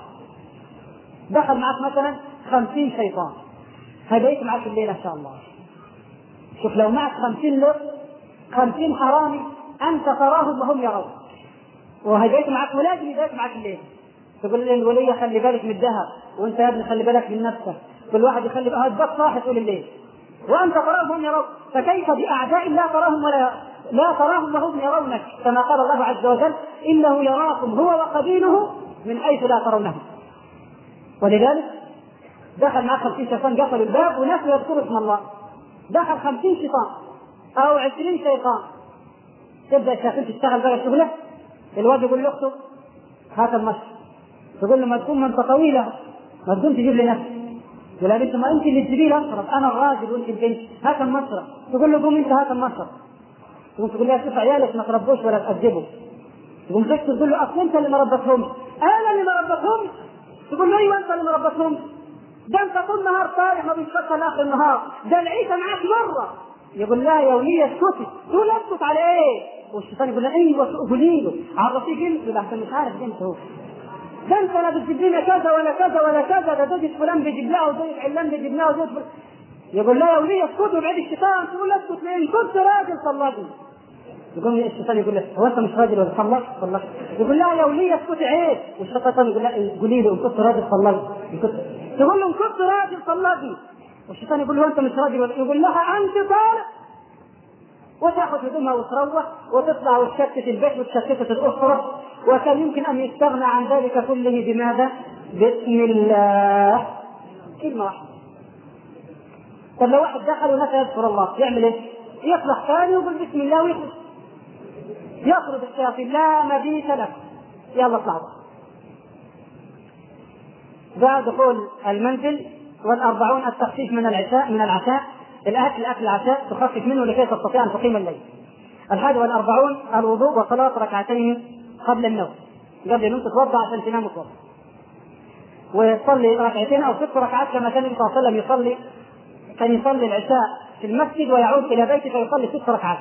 دخل معك مثلا خمسين شيطان، هديت معك الليل إن شاء الله. شوف لو معك خمسين لص، خمسين حرامي أنت تراهم وهم يرون، وهديت معك ولازم يديت معك الليل. تقول لي الولية خلي بالك من الذهب، وانت يا ابني خلي بالك من نفسك، كل واحد يخلي بالك بس صاحي طول الليل وانت تراهم وهم يرون. فكيف باعداء لا تراهم ولا لا تراهم وهم يرونك؟ كما قال الله عز وجل: انه يراكم هو وقبيله من حيث لا ترونهم. ولذلك دخل معك خمسين شيطان، قفلوا الباب وناس يذكروا اسم الله. دخل خمسين شيطان او عشرين شيطان، تبدا الشياطين تشتغل بقى شغله. الواد يقول لاخته: هات المشط. تقول له: ما تكون منطقه طويله، ما تقوم تجيب لي نفسك. يقول لها: انت ما انت اللي تجيبي لي اشرب، انا الراجل وانت البنت، هات المشرب. تقول له: قوم انت هات المشرب. تقوم تقول لها: شوف عيالك ما تربوش ولا تأدبوا. تقوم تقول تقول له: اصل انت اللي ما ربتهمش. انا اللي ما ربتهمش؟ تقول له: ايوه انت اللي ما ربتهمش، ده انت طول النهار طارح ما بيتفتح لاخر النهار، ده العيشه معاك مره. يقول لها: يا وليه اسكتي. تقول: اسكت على ايه؟ والشيطان يقول لها: ايوه قولي له عرفيه جنسه، ده عشان مش عارف جنسه هو. ده انت لا بتجيب لنا كذا ولا كذا ولا كذا، ده دوجة فلان بيجيب لها ودوجة علان بيجيب لها ودوجة فلان. يقول لها: يا وليه اسكت وابعد الشيطان. تقول: اسكت ليه؟ كنت راجل صلاتي. يقول الشيطان يقول له: هو انت مش راجل ولا صلات؟ صلات. يقول لها: يا وليه اسكتي عيب. والشيطان يقول لها: قولي له ان كنت راجل صلاتي. تقول له: ان كنت راجل صلاتي. والشيطان يقول له: انت مش راجل ولا. يقول لها: انت طالق. وتاخذ هدومها وتروح وتطلع وتشتت البيت وتشتت الاخرى. وكان يمكن ان يستغنى عن ذلك كله بماذا؟ بسم الله، كلمه واحده. طب لو واحد دخل ونسى يذكر الله يعمل ايه؟ يطلع ثاني ويقول بسم الله ويخرج، يخرج الشياطين: لا مبيت لك، يلا اطلعوا. بعد دخول المنزل. والأربعون التخفيف من العشاء من العشاء الأكل أكل العشاء تخفف منه لكي تستطيع أن تقيم الليل. الحادي والأربعون الوضوء وصلاة ركعتين قبل النوم، قبل النوم تتوضأ عشان تنام وتوضأ، ويصلي ركعتين أو ست ركعات كما كان النبي صلى الله عليه وسلم يصلي. كان يصلي العشاء في المسجد ويعود إلى بيته فيصلي ست ركعات.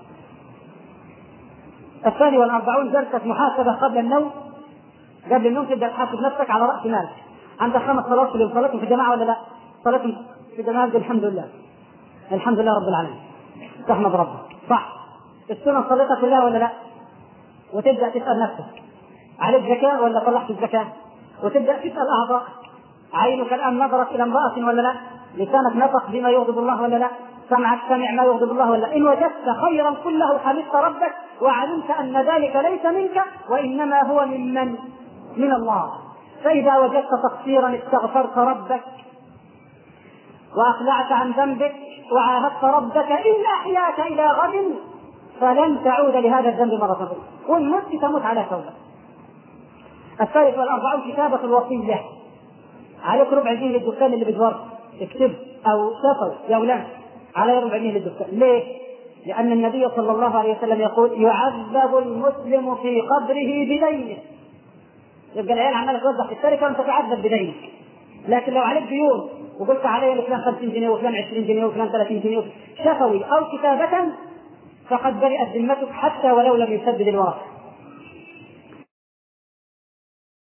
الثاني والأربعون جلسة محاسبة قبل النوم. قبل النوم تبدأ تحاسب نفسك على رأس مالك. عندك خمس صلوات في اليوم، صلاتهم في الجماعة ولا لا؟ صلاتهم في الجماعة، الحمد لله الحمد لله رب العالمين، تحمد ربك صح. السنة صليتها كلها ولا لا؟ وتبدأ تسأل نفسك: عليك زكاة ولا طلعت الزكاة؟ وتبدأ تسأل أعضاء: عينك الآن نظرت إلى امرأة ولا لا؟ لسانك نطق بما يغضب الله ولا لا؟ سمعك سمع ما يغضب الله ولا لا؟ إن وجدت خيرا كله حمدت ربك وعلمت أن ذلك ليس منك وإنما هو ممن من الله. فإذا وجدت تقصيرا استغفرت ربك وأقلعت عن ذنبك وعاهدت ربك إن أحياك إلى غد فلن تعود لهذا الذنب مرة أخرى، والموت تموت على توبة. الثالث والأربعون كتابة الوصية. عليك ربع جنيه للدكان اللي بتورد اكتب أو سفر يا أولاد على ربع جنيه للدكان. ليه؟ لأن النبي صلى الله عليه وسلم يقول: يعذب المسلم في قبره بدينه. يبقى العيال عمالة توزع في الشركة وأنت تعذب بدينك. لكن لو عليك ديون وقلت علي لفلان خمسين جنيه وفلان عشرين جنيه وفلان ثلاثين جنيه شفوي أو كتابة فقد برئت ذمتك حتى ولو لم يسدد الورق.